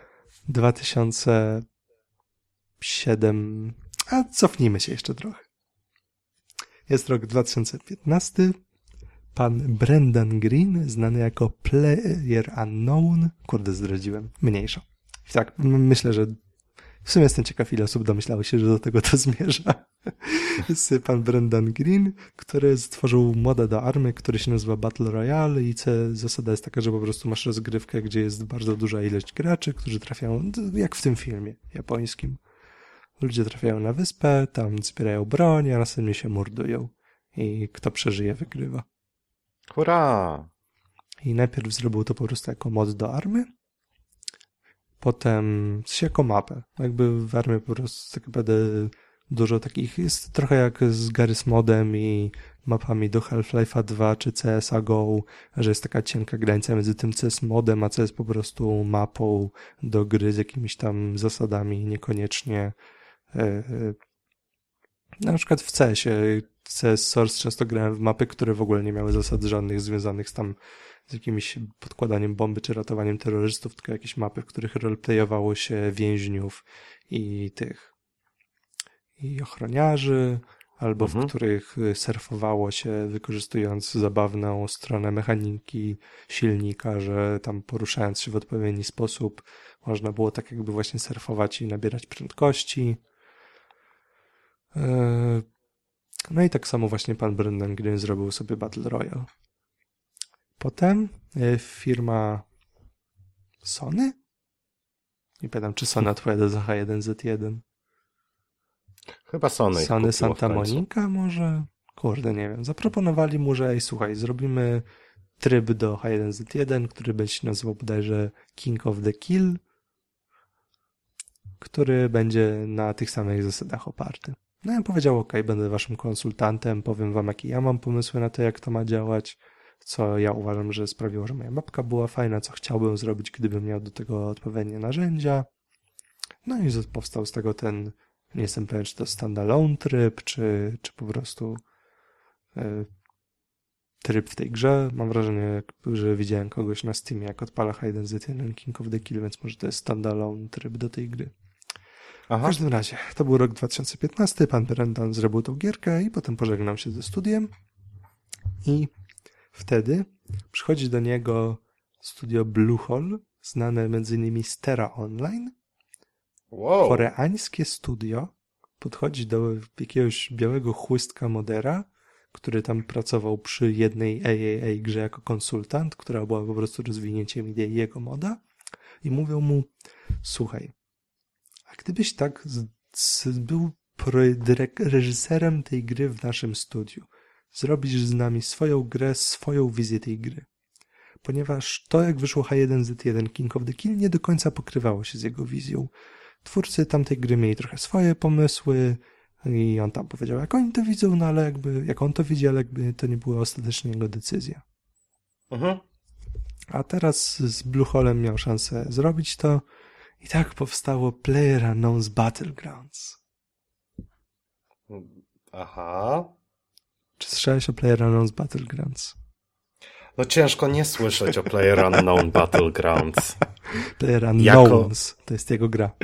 2007, a cofnijmy się jeszcze trochę. Jest rok 2015. Pan Brendan Green, znany jako Player Unknown, kurde zdradziłem, mniejsza. Tak, myślę, że w sumie jestem ciekaw, ile osób domyślało się, że do tego to zmierza. Jest pan Brendan Green, który stworzył modę do Army, który się nazywa Battle Royale i zasada jest taka, że po prostu masz rozgrywkę, gdzie jest bardzo duża ilość graczy, którzy trafiają, jak w tym filmie japońskim. Ludzie trafiają na wyspę, tam zbierają broń, a następnie się mordują. I kto przeżyje, wygrywa. Hurra! I najpierw zrobił to po prostu jako mod do Army, potem jako mapę. Jakby w Armii po prostu tak naprawdę dużo takich, jest trochę jak z Garry's Modem i mapami do Half-Life'a 2 czy CS GO, że jest taka cienka granica między tym, co jest modem, a co jest po prostu mapą do gry z jakimiś tam zasadami, niekoniecznie na przykład w CS-ie, CS Source często grałem w mapy, które w ogóle nie miały zasad żadnych związanych z jakimś podkładaniem bomby czy ratowaniem terrorystów, tylko jakieś mapy, w których roleplayowało się więźniów i ochroniarzy, albo w których surfowało się, wykorzystując zabawną stronę mechaniki silnika, że tam poruszając się w odpowiedni sposób można było tak jakby właśnie surfować i nabierać prędkości. No i tak samo właśnie pan Brendan Green zrobił sobie Battle Royale. Potem firma Sony? Nie pamiętam, czy Sony odpowiada za H1Z1. Chyba Sony Santa Monica może? Kurde, nie wiem. Zaproponowali mu, że słuchaj, zrobimy tryb do H1Z1, który będzie się nazywał bodajże King of the Kill, który będzie na tych samych zasadach oparty. No ja powiedział, okej, będę waszym konsultantem, powiem wam, jakie ja mam pomysły na to, jak to ma działać, co ja uważam, że sprawiło, że moja mapka była fajna, co chciałbym zrobić, gdybym miał do tego odpowiednie narzędzia. No i powstał z tego ten, nie jestem pewien, czy to standalone tryb, czy po prostu tryb w tej grze. Mam wrażenie, że widziałem kogoś na Steamie, jak odpala H1Z1 King of the Kill, więc może to jest standalone tryb do tej gry. Aha. W każdym razie, to był rok 2015, pan Brendan zrobił tą gierkę i potem pożegnał się ze studiem i wtedy przychodzi do niego studio Bluehole, znane m.in. z Terra Online. Wow. Koreańskie studio podchodzi do jakiegoś białego chłystka modera, który tam pracował przy jednej AAA grze jako konsultant, która była po prostu rozwinięciem idei jego moda i mówią mu, słuchaj, a gdybyś tak był reżyserem tej gry w naszym studiu, zrobisz z nami swoją grę, swoją wizję tej gry. Ponieważ to, jak wyszło H1Z1 King of the Kill, nie do końca pokrywało się z jego wizją. Twórcy tamtej gry mieli trochę swoje pomysły i on tam powiedział, jak oni to widzą, no ale jakby, jak on to widzi, ale jakby to nie była ostatecznie jego decyzja. A teraz z Blueholem miał szansę zrobić to i tak powstało PlayerUnknown's Battlegrounds. Aha. Czy słyszałeś o PlayerUnknown's Battlegrounds? No ciężko nie słyszeć o PlayerUnknown Battlegrounds. PlayerUnknown's, to jest jego gra.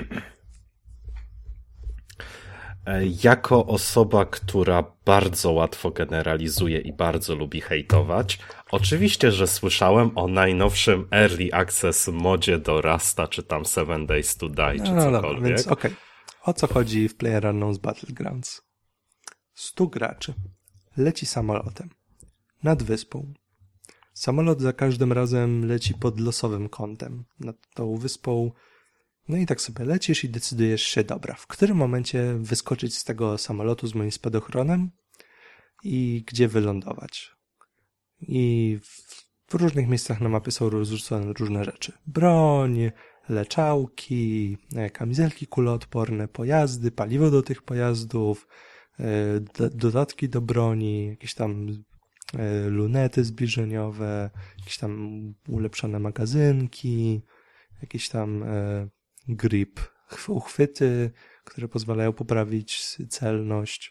Jako osoba, która bardzo łatwo generalizuje i bardzo lubi hejtować, oczywiście, że słyszałem o najnowszym Early Access modzie do Rasta, czy tam 7 Days to Die, czy cokolwiek. Więc okej. O co chodzi w PlayerUnknown's Battlegrounds? 100 graczy leci samolotem nad wyspą. Samolot za każdym razem leci pod losowym kątem nad tą wyspą. No i tak sobie lecisz i decydujesz się, dobra, w którym momencie wyskoczyć z tego samolotu z moim spadochronem i gdzie wylądować. I w różnych miejscach na mapie są rozrzucone różne rzeczy. Broń, leczałki, kamizelki kuloodporne, pojazdy, paliwo do tych pojazdów, dodatki do broni, jakieś tam lunety zbliżeniowe, jakieś tam ulepszone magazynki, jakieś tam grip, uchwyty, które pozwalają poprawić celność.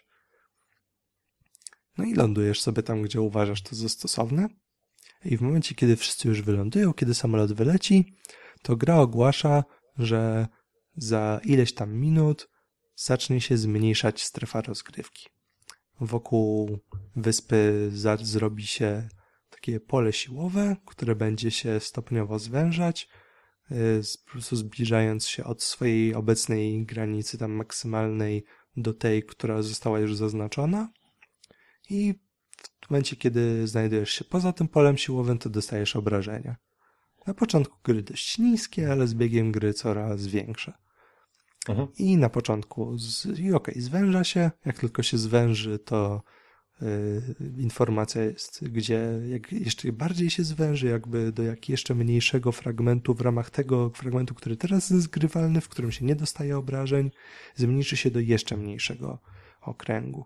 No i lądujesz sobie tam, gdzie uważasz to za stosowne. I w momencie, kiedy wszyscy już wylądują, kiedy samolot wyleci, to gra ogłasza, że za ileś tam minut zacznie się zmniejszać strefa rozgrywki. Wokół wyspy zrobi się takie pole siłowe, które będzie się stopniowo zwężać po prostu zbliżając się od swojej obecnej granicy tam maksymalnej do tej, która została już zaznaczona i w momencie, kiedy znajdujesz się poza tym polem siłowym, to dostajesz obrażenia. Na początku gry dość niskie, ale z biegiem gry coraz większe. I na początku zwęża się. Jak tylko się zwęży, to informacja jest, gdzie jak jeszcze bardziej się zwęży, jakby do jak jeszcze mniejszego fragmentu w ramach tego fragmentu, który teraz jest zgrywalny, w którym się nie dostaje obrażeń, zmniejszy się do jeszcze mniejszego okręgu.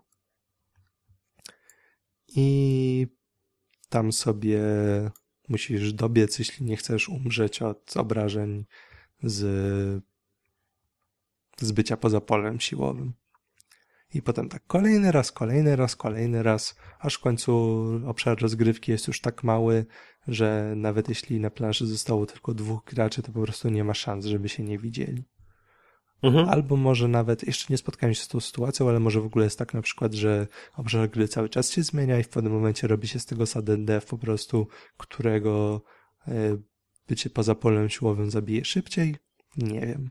I tam sobie musisz dobiec, jeśli nie chcesz umrzeć od obrażeń z bycia poza polem siłowym. I potem tak kolejny raz, aż w końcu obszar rozgrywki jest już tak mały, że nawet jeśli na planszy zostało tylko 2 graczy, to po prostu nie ma szans, żeby się nie widzieli. Albo może nawet, jeszcze nie spotkałem się z tą sytuacją, ale może w ogóle jest tak na przykład, że obszar gry cały czas się zmienia i w pewnym momencie robi się z tego sudden death po prostu, którego bycie poza polem siłowym zabije szybciej. Nie wiem.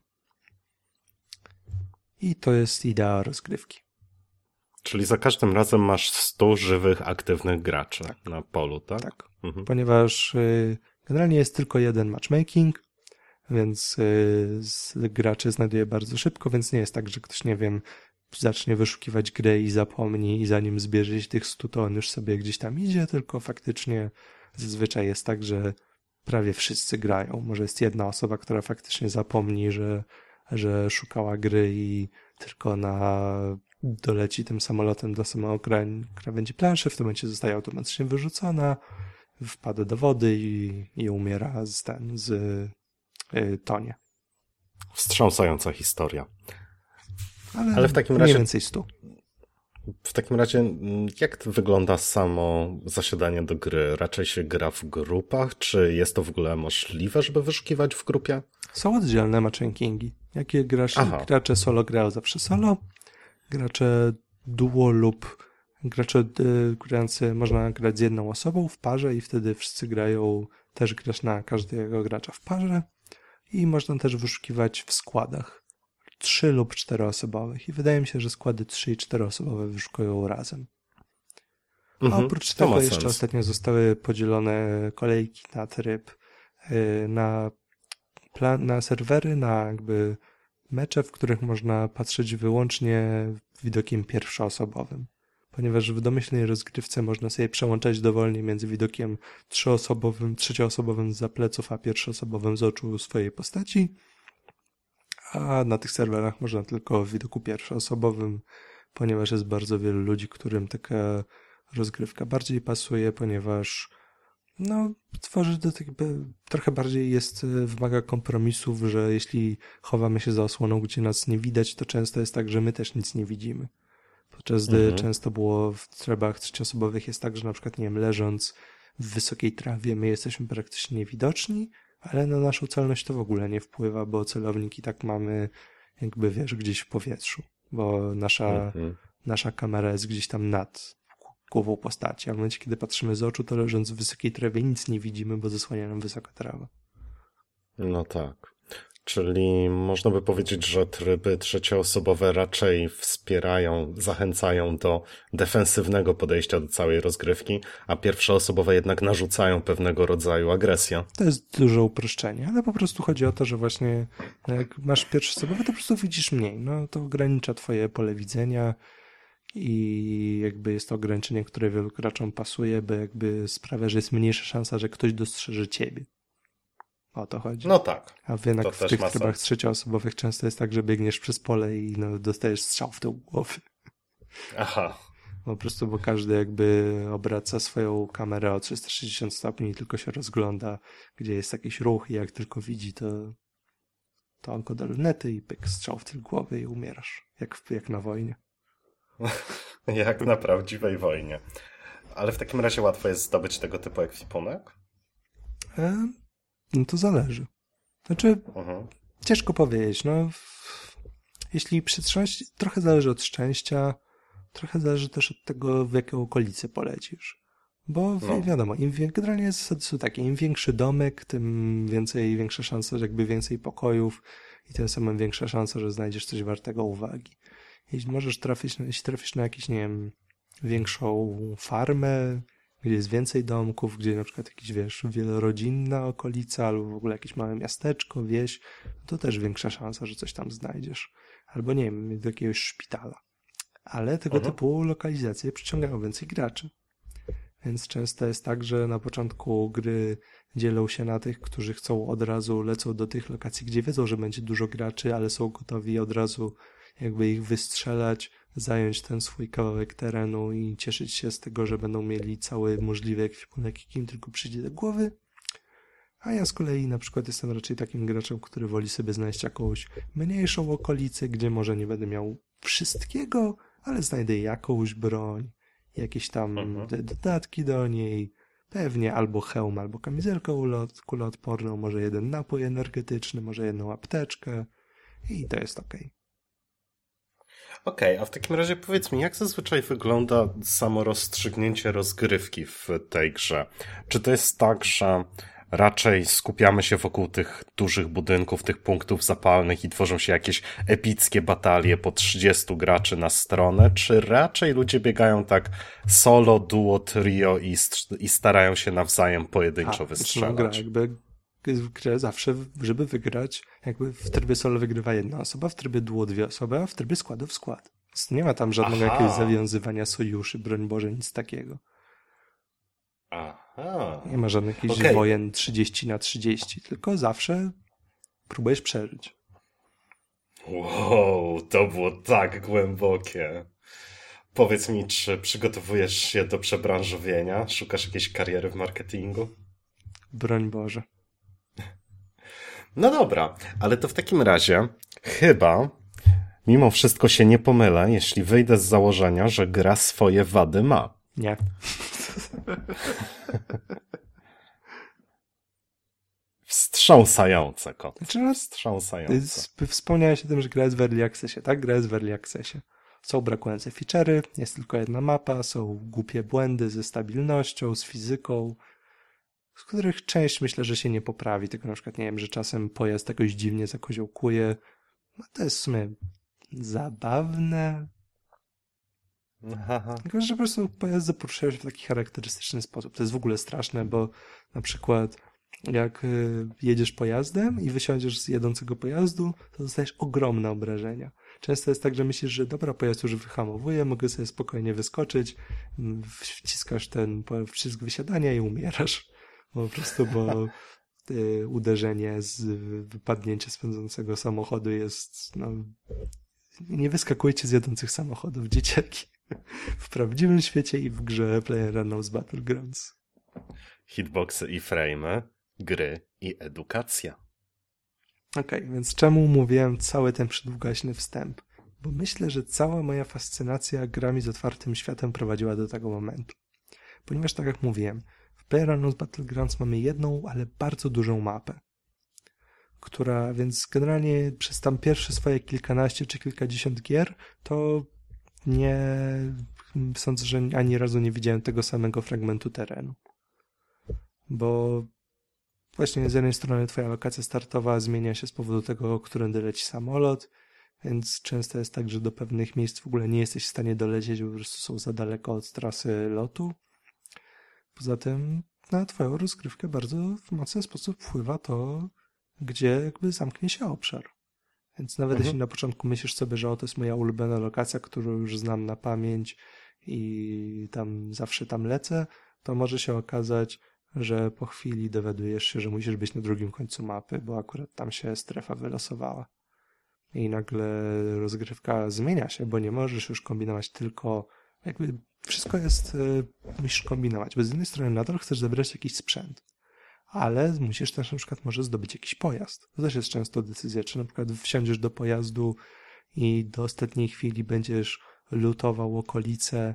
I to jest idea rozgrywki. Czyli za każdym razem masz 100 żywych, aktywnych graczy na polu, tak? Tak, ponieważ generalnie jest tylko jeden matchmaking, więc graczy znajduje bardzo szybko, więc nie jest tak, że ktoś, nie wiem, zacznie wyszukiwać grę i zapomni i zanim zbierze się tych 100, to on już sobie gdzieś tam idzie, tylko faktycznie zazwyczaj jest tak, że prawie wszyscy grają. Może jest jedna osoba, która faktycznie zapomni, że szukała gry i tylko doleci tym samolotem do samego krawędzi planszy, w tym momencie zostaje automatycznie wyrzucona, wpada do wody i umiera tonie. Wstrząsająca historia. Ale w takim razie mniej więcej 100. W takim razie, jak wygląda samo zasiadanie do gry? Raczej się gra w grupach? Czy jest to w ogóle możliwe, żeby wyszukiwać w grupie? Są oddzielne matchmakingi. Jakie gracze solo grają zawsze solo, gracze duo lub gracze grający można grać z jedną osobą w parze i wtedy wszyscy też grać na każdego gracza w parze i można też wyszukiwać w składach 3 lub 4 osobowych i wydaje mi się, że składy 3 i 4 osobowe wyszukują razem. A oprócz tego jeszcze ostatnio zostały podzielone kolejki na tryb na serwery, na jakby mecze, w których można patrzeć wyłącznie widokiem pierwszoosobowym. Ponieważ w domyślnej rozgrywce można sobie przełączać dowolnie między widokiem trzecioosobowym zza pleców, a pierwszoosobowym z oczu swojej postaci. A na tych serwerach można tylko w widoku pierwszoosobowym, ponieważ jest bardzo wielu ludzi, którym taka rozgrywka bardziej pasuje, ponieważ tworzy trochę bardziej wymaga kompromisów, że jeśli chowamy się za osłoną, gdzie nas nie widać, to często jest tak, że my też nic nie widzimy. Podczas gdy często było w trybach trzecioosobowych jest tak, że na przykład, nie wiem, leżąc w wysokiej trawie, my jesteśmy praktycznie niewidoczni, ale na naszą celność to w ogóle nie wpływa, bo celownik i tak mamy jakby, gdzieś w powietrzu, bo nasza kamera jest gdzieś tam nad głową postaci, a w momencie, kiedy patrzymy z oczu, to leżąc w wysokiej trawie nic nie widzimy, bo zasłania nam wysoka trawa. No tak. Czyli można by powiedzieć, że tryby trzecioosobowe raczej wspierają, zachęcają do defensywnego podejścia do całej rozgrywki, a pierwszoosobowe jednak narzucają pewnego rodzaju agresję. To jest duże uproszczenie, ale po prostu chodzi o to, że właśnie jak masz pierwszoosobowe, to po prostu widzisz mniej. To ogranicza twoje pole widzenia i jakby jest to ograniczenie, które wielu graczom pasuje, bo jakby sprawia, że jest mniejsza szansa, że ktoś dostrzeże ciebie. O to chodzi. No tak. A jednak w tych trybach trzecioosobowych często jest tak, że biegniesz przez pole i dostajesz strzał w tył głowy. Aha. Po prostu, bo każdy jakby obraca swoją kamerę o 360 stopni i tylko się rozgląda, gdzie jest jakiś ruch i jak tylko widzi, to on go do lunety i pyk, strzał w tył głowy i umierasz. Jak na wojnie. Jak na prawdziwej wojnie. Ale w takim razie łatwo jest zdobyć tego typu ekwipunek? To zależy. Znaczy, ciężko powiedzieć. Jeśli przytrząść, trochę zależy od szczęścia, trochę zależy też od tego, w jakiej okolicy polecisz. Bo No. wiadomo, generalnie zasady są takie, im większy domek, tym większa szansa, że jakby więcej pokojów i tym samym większa szansa, że znajdziesz coś wartego uwagi. Jeśli trafisz na jakieś, nie wiem, większą farmę, gdzie jest więcej domków, gdzie na przykład jakiś, wiesz, wielorodzinna okolica albo w ogóle jakieś małe miasteczko, wieś, to też większa szansa, że coś tam znajdziesz. Albo, nie wiem, do jakiegoś szpitala. Ale tego typu lokalizacje przyciągają więcej graczy. Więc często jest tak, że na początku gry dzielą się na tych, którzy chcą od razu, lecą do tych lokacji, gdzie wiedzą, że będzie dużo graczy, ale są gotowi od razu jakby ich wystrzelać, zająć ten swój kawałek terenu i cieszyć się z tego, że będą mieli cały możliwy ekwipunek, jaki im tylko przyjdzie do głowy. A ja z kolei na przykład jestem raczej takim graczem, który woli sobie znaleźć jakąś mniejszą okolicę, gdzie może nie będę miał wszystkiego, ale znajdę jakąś broń, jakieś tam dodatki do niej, pewnie albo hełm, albo kamizelkę kuloodporną, może jeden napój energetyczny, może jedną apteczkę i to jest okej. Okej, a w takim razie powiedz mi, jak zazwyczaj wygląda samo rozstrzygnięcie rozgrywki w tej grze? Czy to jest tak, że raczej skupiamy się wokół tych dużych budynków, tych punktów zapalnych i tworzą się jakieś epickie batalie po 30 graczy na stronę, czy raczej ludzie biegają tak solo, duo, trio i starają się nawzajem pojedynczo wystrzelać? Grę zawsze, żeby wygrać, jakby w trybie solo wygrywa jedna osoba, w trybie duo dwie osoby, a w trybie składu w skład. Więc nie ma tam żadnego jakiegoś zawiązywania sojuszy, broń Boże, nic takiego. Aha. Nie ma żadnych jakichś wojen 30-30, tylko zawsze próbujesz przeżyć. Wow, to było tak głębokie. Powiedz mi, czy przygotowujesz się do przebranżowienia? Szukasz jakiejś kariery w marketingu? Broń Boże. No dobra, ale to w takim razie chyba mimo wszystko się nie pomylę, jeśli wyjdę z założenia, że gra swoje wady ma. Nie. Wstrząsające, kot. Wstrząsające. Wspomniałeś o tym, że gra jest w Early Accessie, tak? Gra jest w Early Accessie. Są brakujące feature'y, jest tylko jedna mapa, są głupie błędy ze stabilnością, z fizyką, z których część myślę, że się nie poprawi, tylko na przykład, nie wiem, że czasem pojazd jakoś dziwnie zakoziołkuje. No to jest w sumie zabawne. Aha. Tylko, że po prostu pojazdy poruszają się w taki charakterystyczny sposób. To jest w ogóle straszne, bo na przykład jak jedziesz pojazdem i wysiądziesz z jadącego pojazdu, to dostajesz ogromne obrażenia. Często jest tak, że myślisz, że dobra, pojazd już wyhamowuje, mogę sobie spokojnie wyskoczyć, wciskasz ten przycisk wysiadania i umierasz. Po prostu, bo uderzenie z wypadnięcia z pędzącego samochodu jest, no, nie wyskakujcie z jadących samochodów, dzieciaki. W prawdziwym świecie i w grze PlayerUnknown's Battlegrounds. Hitboxy i frame'y, gry i edukacja. Okej, więc czemu mówiłem cały ten przydługaśny wstęp? Bo myślę, że cała moja fascynacja grami z otwartym światem prowadziła do tego momentu. Ponieważ tak jak mówiłem, w PlayerUnknown's Battlegrounds mamy jedną, ale bardzo dużą mapę, która, więc generalnie przez tam pierwsze swoje kilkanaście czy kilkadziesiąt gier, to nie sądzę, że ani razu nie widziałem tego samego fragmentu terenu. Bo właśnie z jednej strony twoja lokacja startowa zmienia się z powodu tego, którędy leci samolot, więc często jest tak, że do pewnych miejsc w ogóle nie jesteś w stanie dolecieć, bo po prostu są za daleko od trasy lotu. Poza tym na twoją rozgrywkę bardzo w mocny sposób wpływa to, gdzie jakby zamknie się obszar. Więc nawet jeśli na początku myślisz sobie, że to jest moja ulubiona lokacja, którą już znam na pamięć i tam zawsze tam lecę, to może się okazać, że po chwili dowiadujesz się, że musisz być na drugim końcu mapy, bo akurat tam się strefa wylosowała. I nagle rozgrywka zmienia się, bo nie możesz już kombinować tylko, jakby wszystko jest, musisz kombinować, bo z jednej strony nadal chcesz zebrać jakiś sprzęt, ale musisz też na przykład może zdobyć jakiś pojazd. To też jest często decyzja, czy na przykład wsiądziesz do pojazdu i do ostatniej chwili będziesz lutował okolice,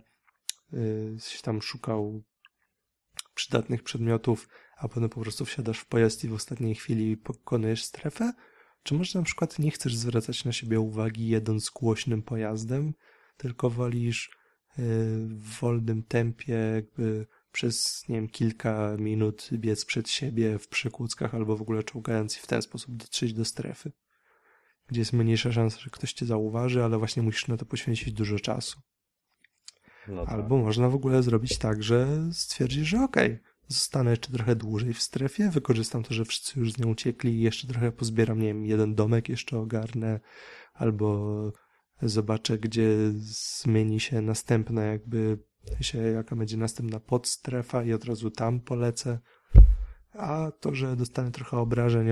tam szukał przydatnych przedmiotów, a potem po prostu wsiadasz w pojazd i w ostatniej chwili pokonujesz strefę, czy może na przykład nie chcesz zwracać na siebie uwagi jedąc głośnym pojazdem, tylko wolisz w wolnym tempie jakby przez, nie wiem, kilka minut biec przed siebie w przekłuckach albo w ogóle czołgając i w ten sposób dotrzeć do strefy, gdzie jest mniejsza szansa, że ktoś cię zauważy, ale właśnie musisz na to poświęcić dużo czasu. No tak. Albo można w ogóle zrobić tak, że stwierdzisz, że okej, zostanę jeszcze trochę dłużej w strefie, wykorzystam to, że wszyscy już z nią uciekli i jeszcze trochę pozbieram, nie wiem, jeden domek jeszcze ogarnę, albo zobaczę, gdzie zmieni się następna jakby, jaka będzie następna podstrefa i od razu tam polecę. A to, że dostanę trochę obrażeń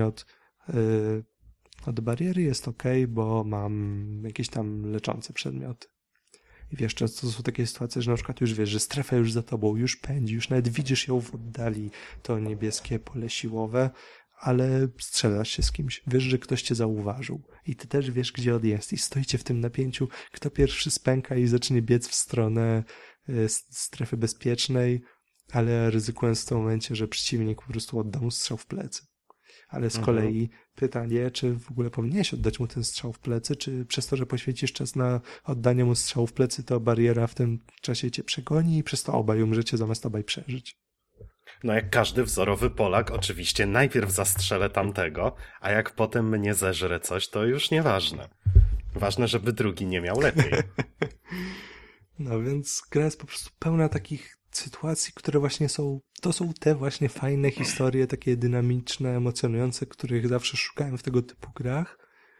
od bariery jest okej, bo mam jakieś tam leczące przedmioty. I wiesz, często są takie sytuacje, że na przykład już wiesz, że strefa już za tobą, już pędzi, już nawet widzisz ją w oddali, to niebieskie pole siłowe, ale strzelasz się z kimś, wiesz, że ktoś cię zauważył i ty też wiesz, gdzie on jest i stoicie w tym napięciu, kto pierwszy spęka i zacznie biec w stronę strefy bezpiecznej, ale ryzykując w tym momencie, że przeciwnik po prostu odda mu strzał w plecy. Ale z kolei pytanie, czy w ogóle powinieneś oddać mu ten strzał w plecy, czy przez to, że poświęcisz czas na oddanie mu strzału w plecy, to bariera w tym czasie cię przegoni i przez to obaj umrzecie zamiast obaj przeżyć. No jak każdy wzorowy Polak, oczywiście najpierw zastrzelę tamtego, a jak potem mnie zeżre coś, to już nieważne. Ważne, żeby drugi nie miał lepiej. No więc gra jest po prostu pełna takich sytuacji, które właśnie to są te właśnie fajne historie, takie dynamiczne, emocjonujące, których zawsze szukałem w tego typu grach.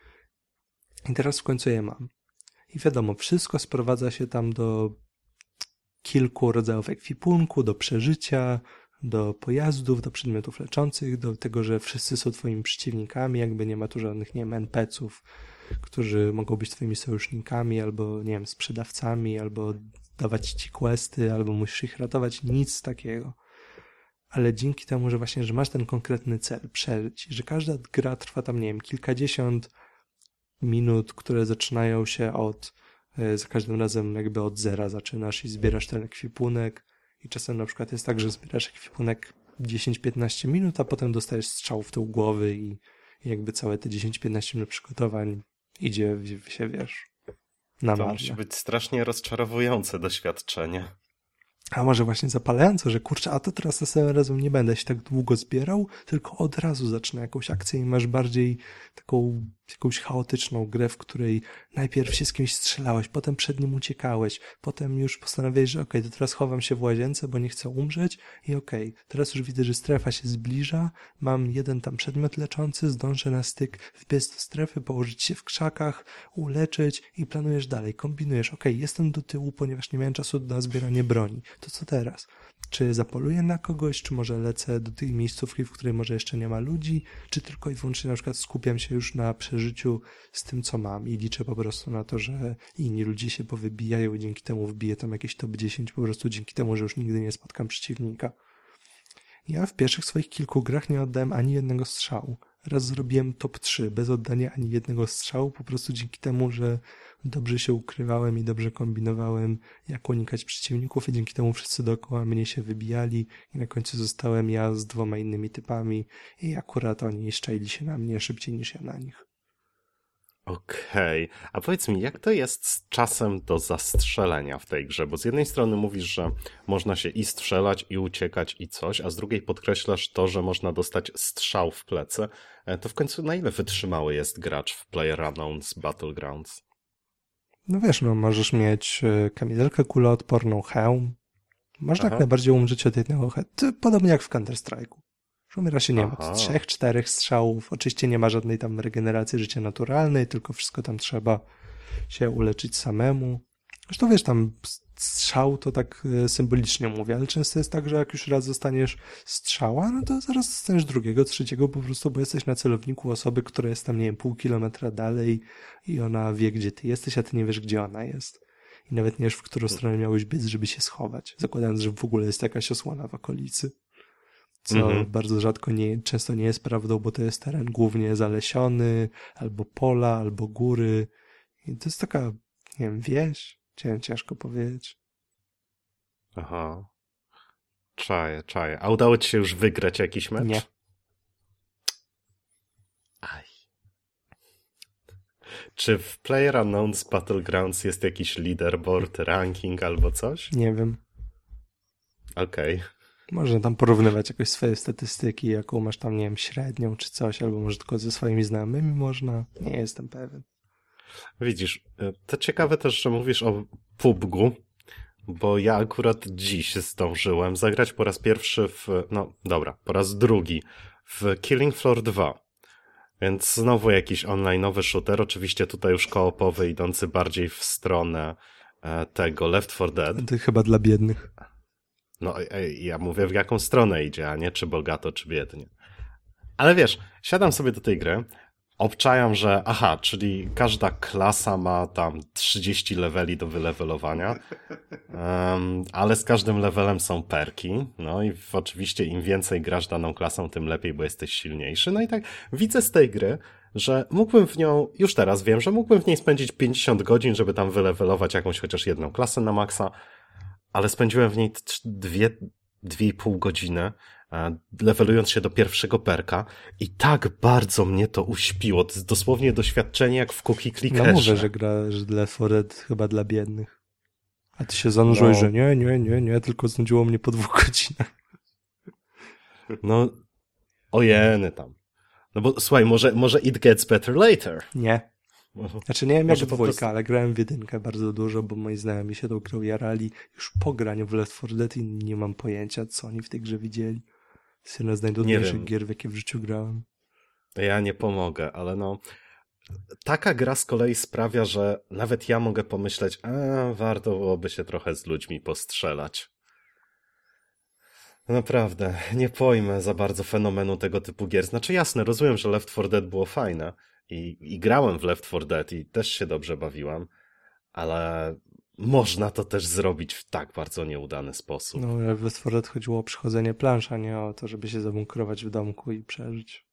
I teraz w końcu je mam. I wiadomo, wszystko sprowadza się tam do kilku rodzajów ekwipunku, do przeżycia, do pojazdów, do przedmiotów leczących, do tego, że wszyscy są twoimi przeciwnikami, jakby nie ma tu żadnych, nie wiem, NPC-ów, którzy mogą być twoimi sojusznikami, albo, nie wiem, sprzedawcami, albo dawać ci questy, albo musisz ich ratować, nic takiego. Ale dzięki temu, że właśnie, że masz ten konkretny cel, przeżyć, że każda gra trwa tam, nie wiem, kilkadziesiąt minut, które zaczynają się za każdym razem jakby od zera zaczynasz i zbierasz ten ekwipunek i czasem na przykład jest tak, że zbierasz ekwipunek 10-15 minut, a potem dostajesz strzał w tył głowy i jakby całe te 10-15 minut przygotowań idzie się, wiesz, na To marne. musi być strasznie rozczarowujące doświadczenie. A może właśnie zapalające, że kurczę, a to teraz następnym razem nie będę się tak długo zbierał, tylko od razu zacznę jakąś akcję i masz bardziej taką jakąś chaotyczną grę, w której najpierw się z kimś strzelałeś, potem przed nim uciekałeś, potem już postanowiłeś, że okej, to teraz chowam się w łazience, bo nie chcę umrzeć i okej, teraz już widzę, że strefa się zbliża, mam jeden tam przedmiot leczący, zdążę na styk wbiec do strefy, położyć się w krzakach, uleczyć i planujesz dalej, kombinujesz, okej, jestem do tyłu, ponieważ nie miałem czasu na zbieranie broni. To co teraz? Czy zapoluję na kogoś, czy może lecę do tej miejscówki, w której może jeszcze nie ma ludzi, czy tylko i wyłącznie na przykład skupiam się już na przeżyciu z tym, co mam i liczę po prostu na to, że inni ludzie się powybijają i dzięki temu wbiję tam jakieś top 10 po prostu dzięki temu, że już nigdy nie spotkam przeciwnika. Ja w pierwszych swoich kilku grach nie oddałem ani jednego strzału. Raz zrobiłem top 3 bez oddania ani jednego strzału, po prostu dzięki temu, że dobrze się ukrywałem i dobrze kombinowałem, jak unikać przeciwników i dzięki temu wszyscy dookoła mnie się wybijali i na końcu zostałem ja z 2 innymi typami i akurat oni szczaili się na mnie szybciej niż ja na nich. Okej, a powiedz mi, jak to jest z czasem do zastrzelenia w tej grze? Bo z jednej strony mówisz, że można się i strzelać, i uciekać, i coś, a z drugiej podkreślasz to, że można dostać strzał w plecy. To w końcu na ile wytrzymały jest gracz w PlayerUnknown's Battlegrounds? No wiesz, no możesz mieć kamizelkę kuloodporną, hełm. Można jak najbardziej umrzeć od jednego podobnie jak w Counter-Strike'u. Umiera się, nie wiem, od 3-4 strzałów. Oczywiście nie ma żadnej tam regeneracji życia naturalnej, tylko wszystko tam trzeba się uleczyć samemu. Zresztą wiesz, tam strzał to tak symbolicznie mówię, ale często jest tak, że jak już raz dostaniesz strzała, no to zaraz dostaniesz drugiego, trzeciego po prostu, bo jesteś na celowniku osoby, która jest tam, nie wiem, pół kilometra dalej i ona wie, gdzie ty jesteś, a ty nie wiesz, gdzie ona jest. I nawet nie wiesz, w którą stronę miałeś biec, żeby się schować, zakładając, że w ogóle jest jakaś osłona w okolicy. Co bardzo rzadko często nie jest prawdą, bo to jest teren głównie zalesiony, albo pola, albo góry. I to jest taka, nie wiem, wieś, ciężko powiedzieć. Aha. Czaję. A udało ci się już wygrać jakiś mecz? Nie. Aj. Czy w PlayerUnknown's Battlegrounds jest jakiś leaderboard, ranking albo coś? Nie wiem. Okej. Można tam porównywać jakoś swoje statystyki, jaką masz tam, nie wiem, średnią czy coś, albo może tylko ze swoimi znajomymi można. Nie jestem pewien. Widzisz, to ciekawe też, że mówisz o PUBG-u, bo ja akurat dziś zdążyłem zagrać po raz pierwszy po raz drugi w Killing Floor 2. Więc znowu jakiś online'owy shooter, oczywiście tutaj już koopowy, idący bardziej w stronę tego Left 4 Dead. To chyba dla biednych. No, ja mówię w jaką stronę idzie, a nie czy bogato, czy biednie. Ale wiesz, siadam sobie do tej gry, obczajam, że czyli każda klasa ma tam 30 leveli do wylevelowania, ale z każdym levelem są perki, no i oczywiście im więcej grasz daną klasą, tym lepiej, bo jesteś silniejszy. No i tak widzę z tej gry, że mógłbym w nią, już teraz wiem, że mógłbym w niej spędzić 50 godzin, żeby tam wylevelować jakąś chociaż jedną klasę na maksa, ale spędziłem w niej 2,5 godziny, levelując się do pierwszego perka i tak bardzo mnie to uśpiło. To jest dosłownie doświadczenie jak w Cookie Clickerze. No mówię, że gra, że Left 4 Dead chyba dla biednych. A ty się zanurzyłeś, że nie, tylko znudziło mnie po 2 godzinach. No, ojeny tam. No bo słuchaj, może it gets better later. Nie. Znaczy nie wiem jak po 2, prostu... ale grałem w 1 bardzo dużo, bo moi znajomi się tą grą jarali już po graniu w Left 4 Dead i nie mam pojęcia, co oni w tej grze widzieli. To jest jedna z najdudniejszych gier, w jakie w życiu grałem. Ja nie pomogę, ale no... Taka gra z kolei sprawia, że nawet ja mogę pomyśleć, warto byłoby się trochę z ludźmi postrzelać. Naprawdę, nie pojmę za bardzo fenomenu tego typu gier. Znaczy jasne, rozumiem, że Left 4 Dead było fajne i grałem w Left 4 Dead i też się dobrze bawiłem, ale można to też zrobić w tak bardzo nieudany sposób. No, w Left 4 Dead chodziło o przechodzenie plansz, a nie o to, żeby się zabunkrować w domku i przeżyć.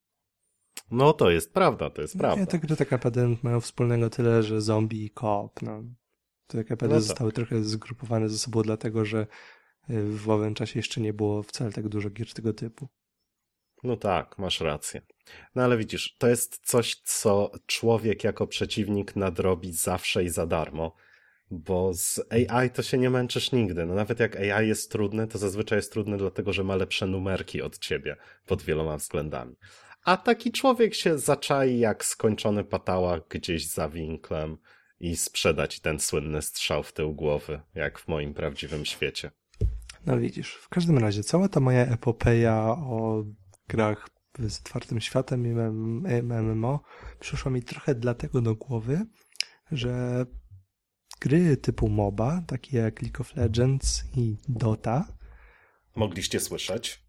No to jest prawda, to jest prawda. Te gry tak naprawdę mają wspólnego tyle, że zombie i co-op. No. Te tak naprawdę zostały trochę zgrupowane ze sobą, dlatego że w owym czasie jeszcze nie było wcale tak dużo gier tego typu. No tak, masz rację. No ale widzisz, to jest coś, co człowiek jako przeciwnik nadrobi zawsze i za darmo, bo z AI to się nie męczysz nigdy. No nawet jak AI jest trudny, to zazwyczaj jest trudny dlatego, że ma lepsze numerki od ciebie pod wieloma względami. A taki człowiek się zaczai jak skończony patałak gdzieś za winklem i sprzedać ten słynny strzał w tył głowy, jak w moim prawdziwym świecie. No widzisz, w każdym razie cała ta moja epopeja o grach z otwartym światem i MMO przyszła mi trochę dlatego do głowy, że gry typu MOBA, takie jak League of Legends i Dota, mogliście słyszeć?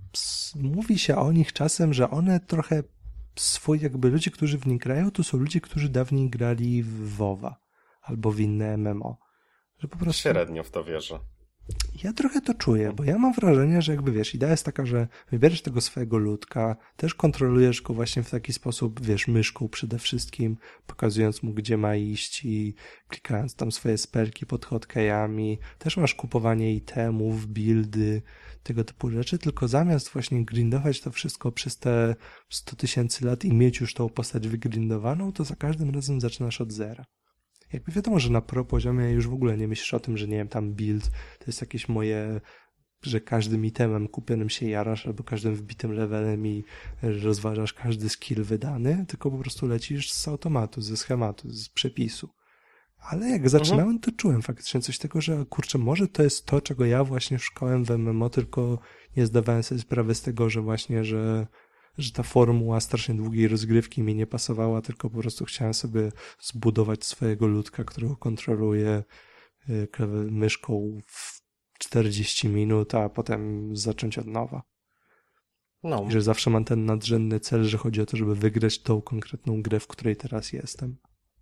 Mówi się o nich czasem, że one trochę jakby ludzie, którzy w nich grają, to są ludzie, którzy dawniej grali w WoWa albo w inne MMO. Że po prostu... Średnio w to wierzę. Ja trochę to czuję, bo ja mam wrażenie, że jakby wiesz, idea jest taka, że wybierzesz tego swojego ludka, też kontrolujesz go właśnie w taki sposób, wiesz, myszką przede wszystkim, pokazując mu, gdzie ma iść i klikając tam swoje spelki pod hotkeyami. Też masz kupowanie itemów, buildy, tego typu rzeczy, tylko zamiast właśnie grindować to wszystko przez te 100 000 lat i mieć już tą postać wygrindowaną, to za każdym razem zaczynasz od zera. Jakby wiadomo, że na pro poziomie już w ogóle nie myślisz o tym, że nie wiem, tam build to jest jakieś moje, że każdym itemem kupionym się jarasz albo każdym wbitym levelem i rozważasz każdy skill wydany, tylko po prostu lecisz z automatu, ze schematu, z przepisu. Ale jak zaczynałem, to czułem faktycznie coś tego, że kurczę, może to jest to, czego ja właśnie szukałem w MMO, tylko nie zdawałem sobie sprawy z tego, że właśnie, że ta formuła strasznie długiej rozgrywki mi nie pasowała, tylko po prostu chciałem sobie zbudować swojego ludka, którego kontroluję myszką w 40 minut, a potem zacząć od nowa. No. I że zawsze mam ten nadrzędny cel, że chodzi o to, żeby wygrać tą konkretną grę, w której teraz jestem.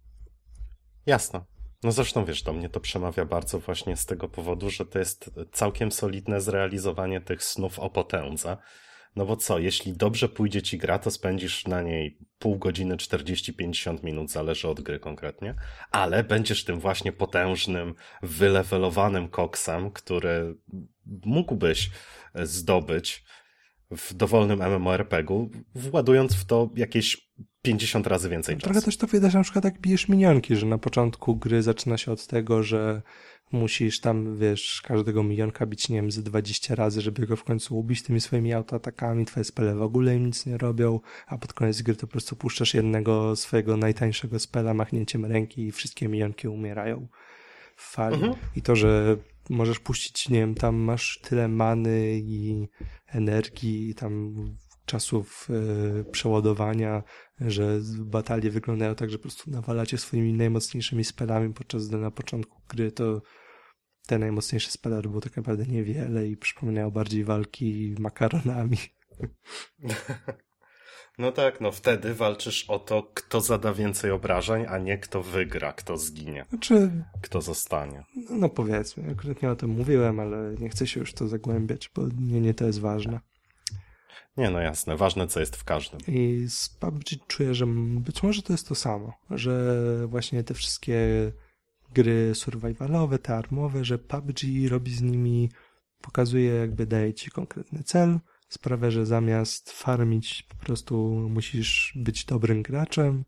Jasne. No zresztą wiesz, do mnie to przemawia bardzo właśnie z tego powodu, że to jest całkiem solidne zrealizowanie tych snów o potędze. No bo co, jeśli dobrze pójdzie ci gra, to spędzisz na niej pół godziny, 40-50 minut, zależy od gry konkretnie, ale będziesz tym właśnie potężnym, wylewelowanym koksem, który mógłbyś zdobyć w dowolnym MMORPG-u, władując w to jakieś 50 razy więcej czasu. Trochę też to widać na przykład jak bijesz minionki, że na początku gry zaczyna się od tego, że musisz tam, wiesz, każdego minionka bić, nie wiem, z 20 razy, żeby go w końcu ubić tymi swoimi autoatakami, twoje spele w ogóle im nic nie robią, a pod koniec gry to po prostu puszczasz jednego swojego najtańszego spela machnięciem ręki i wszystkie minionki umierają w fali. I to, że możesz puścić, nie wiem, tam masz tyle many i energii i tam czasów przeładowania, że batalie wyglądają tak, że po prostu nawalacie swoimi najmocniejszymi spelami, podczas gdy na początku gry to te najmocniejsze spele było tak naprawdę niewiele i przypominają bardziej walki makaronami. No tak, no wtedy walczysz o to, kto zada więcej obrażeń, a nie kto wygra, kto zginie, Znaczy, kto zostanie. no powiedzmy, akurat nie o tym mówiłem, ale nie chcę się już w to zagłębiać, bo nie to jest ważne. Nie, no jasne, ważne co jest w każdym. I z PUBG czuję, że być może to jest to samo, że właśnie te wszystkie gry survivalowe, te armowe, że PUBG robi z nimi, pokazuje jakby daje ci konkretny cel, sprawia, że zamiast farmić po prostu musisz być dobrym graczem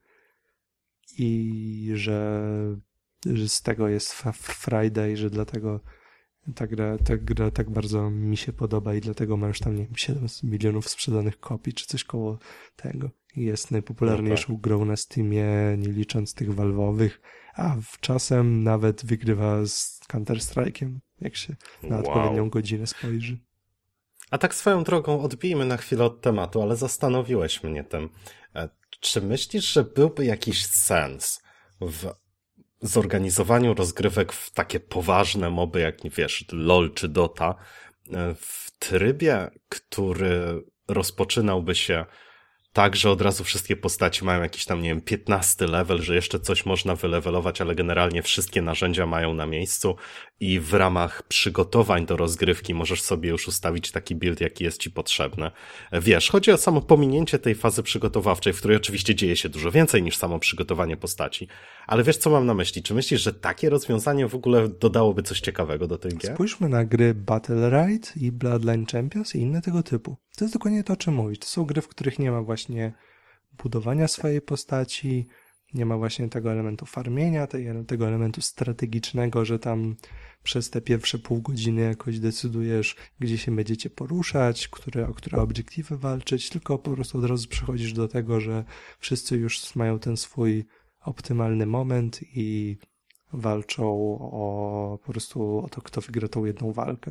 i że z tego jest Friday, że dlatego ta gra tak bardzo mi się podoba i dlatego ma już tam, nie wiem, 7 milionów sprzedanych kopii, czy coś koło tego. I jest najpopularniejszą grą na Steamie, nie licząc tych Valve'owych, a czasem nawet wygrywa z Counter-Strike'iem, jak się na odpowiednią godzinę spojrzy. A tak swoją drogą odbijmy na chwilę od tematu, ale zastanowiłeś mnie tym. Czy myślisz, że byłby jakiś sens w zorganizowaniu rozgrywek w takie poważne moby, jak wiesz, LoL czy Dota, w trybie, który rozpoczynałby się tak, że od razu wszystkie postaci mają jakiś tam, nie wiem, 15 level, że jeszcze coś można wylevelować, ale generalnie wszystkie narzędzia mają na miejscu i w ramach przygotowań do rozgrywki możesz sobie już ustawić taki build, jaki jest ci potrzebny. Wiesz, chodzi o samo pominięcie tej fazy przygotowawczej, w której oczywiście dzieje się dużo więcej niż samo przygotowanie postaci. Ale wiesz, co mam na myśli? Czy myślisz, że takie rozwiązanie w ogóle dodałoby coś ciekawego do tych gier? Spójrzmy na gry Battle Rite i Bloodline Champions i inne tego typu. To jest dokładnie to, o czym mówisz. To są gry, w których nie ma właśnie budowania swojej postaci, nie ma właśnie tego elementu farmienia, tego elementu strategicznego, że tam przez te pierwsze pół godziny jakoś decydujesz, gdzie się będziecie poruszać, o które obiektywy walczyć, tylko po prostu od razu przechodzisz do tego, że wszyscy już mają ten swój optymalny moment i walczą po prostu o to, kto wygra tą jedną walkę.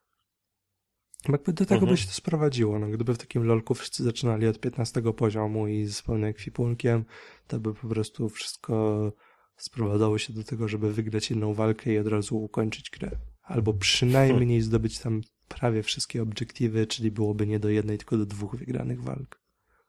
Jakby do tego by się to sprowadziło. No, gdyby w takim lolku wszyscy zaczynali od 15 poziomu i z pełnym ekwipunkiem, to by po prostu wszystko sprowadzało się do tego, żeby wygrać jedną walkę i od razu ukończyć grę. Albo przynajmniej zdobyć tam prawie wszystkie obiektywy, czyli byłoby nie do jednej, tylko do 2 wygranych walk.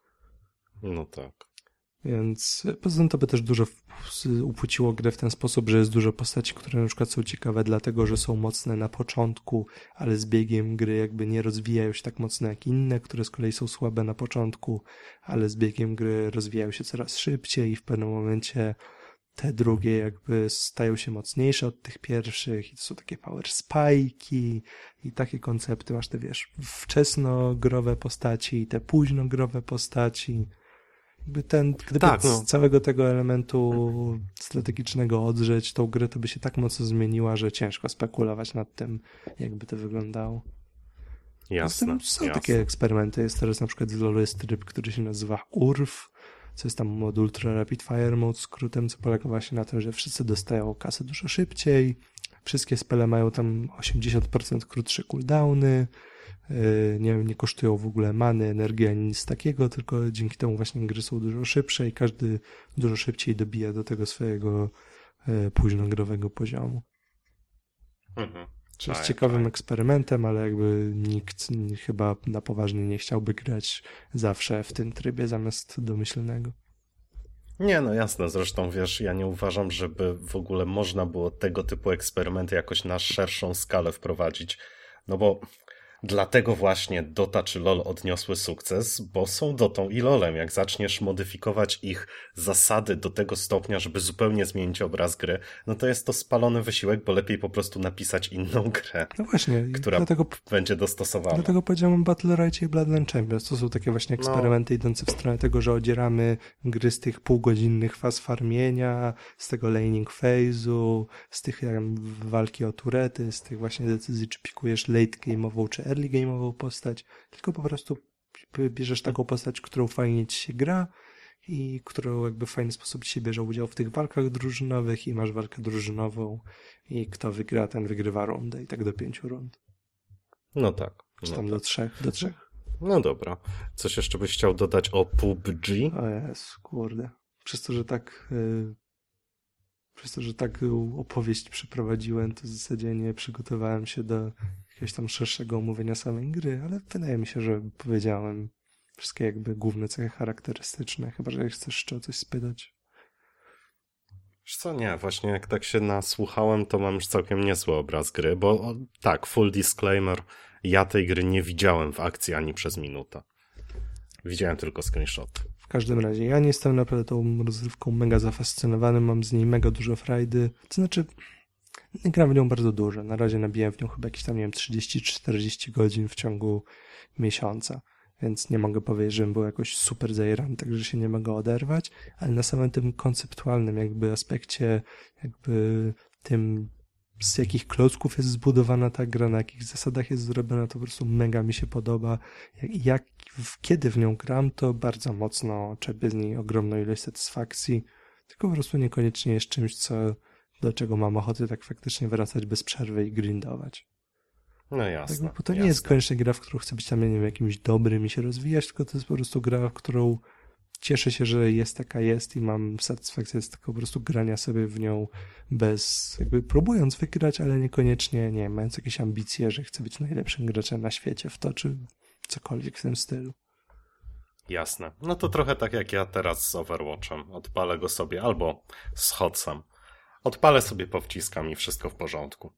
No tak. Więc poza tym to by też dużo upłyciło grę w ten sposób, że jest dużo postaci, które na przykład są ciekawe dlatego, że są mocne na początku, ale z biegiem gry jakby nie rozwijają się tak mocno jak inne, które z kolei są słabe na początku, ale z biegiem gry rozwijają się coraz szybciej i w pewnym momencie te drugie jakby stają się mocniejsze od tych pierwszych i to są takie power spike'i i takie koncepty. Masz te, wiesz, wczesnogrowe postaci i te późnogrowe postaci. Jakby gdyby z całego tego elementu strategicznego odrzeć tą grę, to by się tak mocno zmieniła, że ciężko spekulować nad tym, jakby to wyglądało. Jasne. Są takie eksperymenty. Jest teraz na przykład w LoL jest tryb, który się nazywa URF, co jest tam mod Ultra Rapid Fire Mode skrótem, co polega właśnie na tym, że wszyscy dostają kasę dużo szybciej, wszystkie spele mają tam 80% krótsze cooldowny, nie kosztują w ogóle many, energii ani nic takiego, tylko dzięki temu właśnie gry są dużo szybsze i każdy dużo szybciej dobija do tego swojego późnogrowego poziomu. Co jest ciekawym eksperymentem, ale jakby nikt chyba na poważnie nie chciałby grać zawsze w tym trybie zamiast domyślnego. Nie, no jasne, zresztą wiesz, ja nie uważam, żeby w ogóle można było tego typu eksperymenty jakoś na szerszą skalę wprowadzić, no bo Dlatego właśnie Dota czy LoL odniosły sukces, bo są Dotą i LoLem. Jak zaczniesz modyfikować ich zasady do tego stopnia, żeby zupełnie zmienić obraz gry, no to jest to spalony wysiłek, bo lepiej po prostu napisać inną grę, No właśnie, która będzie dostosowana. Dlatego powiedziałem o Battle Royale i Bloodline Champions. To są takie właśnie eksperymenty idące w stronę tego, że odzieramy gry z tych półgodzinnych faz farmienia, z tego laning phase'u, z tych walki o turety, z tych właśnie decyzji, czy pikujesz late game'ową, czy early game'ową postać, tylko po prostu bierzesz taką postać, którą fajnie ci się gra i którą jakby w fajny sposób ci się bierze udział w tych walkach drużynowych i masz walkę drużynową i kto wygra, ten wygrywa rundę i tak do 5 rund. No tak. Czy tam do 3. No dobra. Coś jeszcze byś chciał dodać o PUBG? O Jezu, kurde. Przez to, że tak opowieść przeprowadziłem, to w zasadzie nie przygotowałem się do jakiegoś tam szerszego omówienia samej gry, ale wydaje mi się, że powiedziałem wszystkie jakby główne cechy charakterystyczne, chyba że chcesz jeszcze o coś spytać. Wiesz co, nie, właśnie jak tak się nasłuchałem, to mam już całkiem niezły obraz gry, bo tak, full disclaimer, ja tej gry nie widziałem w akcji ani przez minutę. Widziałem tylko screenshot. W każdym razie, ja nie jestem naprawdę tą rozrywką mega zafascynowany, mam z niej mega dużo frajdy, to znaczy gram w nią bardzo dużo, na razie nabiłem w nią chyba jakieś tam, nie wiem, 30-40 godzin w ciągu miesiąca, więc nie mogę powiedzieć, żebym był jakoś super zajerany, także się nie mogę oderwać, ale na samym tym konceptualnym jakby aspekcie, jakby tym z jakich klocków jest zbudowana ta gra, na jakich zasadach jest zrobiona, to po prostu mega mi się podoba. Kiedy w nią gram, to bardzo mocno czerpię z niej ogromną ilość satysfakcji, tylko po prostu niekoniecznie jest czymś, do czego mam ochotę tak faktycznie wracać bez przerwy i grindować. No jasne. Tak, bo to nie jest koniecznie gra, w którą chcę być tam, nie wiem, jakimś dobrym i się rozwijać, tylko to jest po prostu gra, w którą cieszę się, że jest taka jest i mam satysfakcję z tego po prostu grania sobie w nią jakby próbując wygrać, ale niekoniecznie, nie wiem, mając jakieś ambicje, że chcę być najlepszym graczem na świecie w to, czy cokolwiek w tym stylu. Jasne. No to trochę tak jak ja teraz z Overwatchem. Odpalę go sobie albo z Hotsem. Odpalę sobie, powciskam i wszystko w porządku.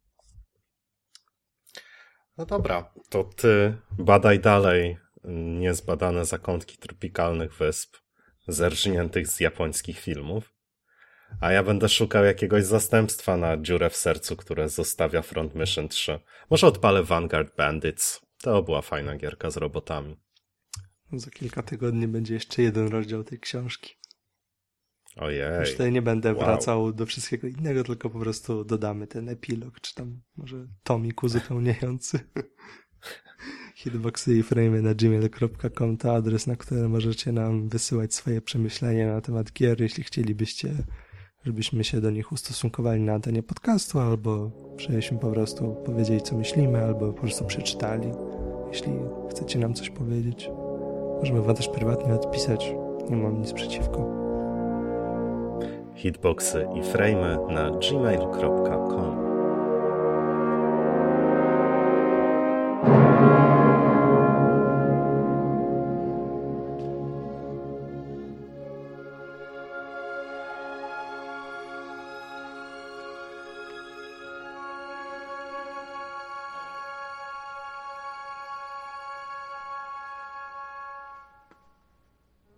No dobra, to ty badaj dalej niezbadane zakątki tropikalnych wysp, zerżniętych z japońskich filmów, a ja będę szukał jakiegoś zastępstwa na dziurę w sercu, które zostawia Front Mission 3. Może odpalę Vanguard Bandits. To była fajna gierka z robotami. Za kilka tygodni będzie jeszcze jeden rozdział tej książki. Ojej. Już tutaj nie będę wracał do wszystkiego innego, tylko po prostu dodamy ten epilog, czy tam może tomik uzupełniający. Hitboxy i frame na gmail.com to adres, na który możecie nam wysyłać swoje przemyślenia na temat gier, jeśli chcielibyście, żebyśmy się do nich ustosunkowali na antenie podcastu, albo żebyśmy po prostu powiedzieli, co myślimy, albo po prostu przeczytali. Jeśli chcecie nam coś powiedzieć, możemy wam też prywatnie odpisać. Nie mam nic przeciwko. Hitboxy i frame na gmail.com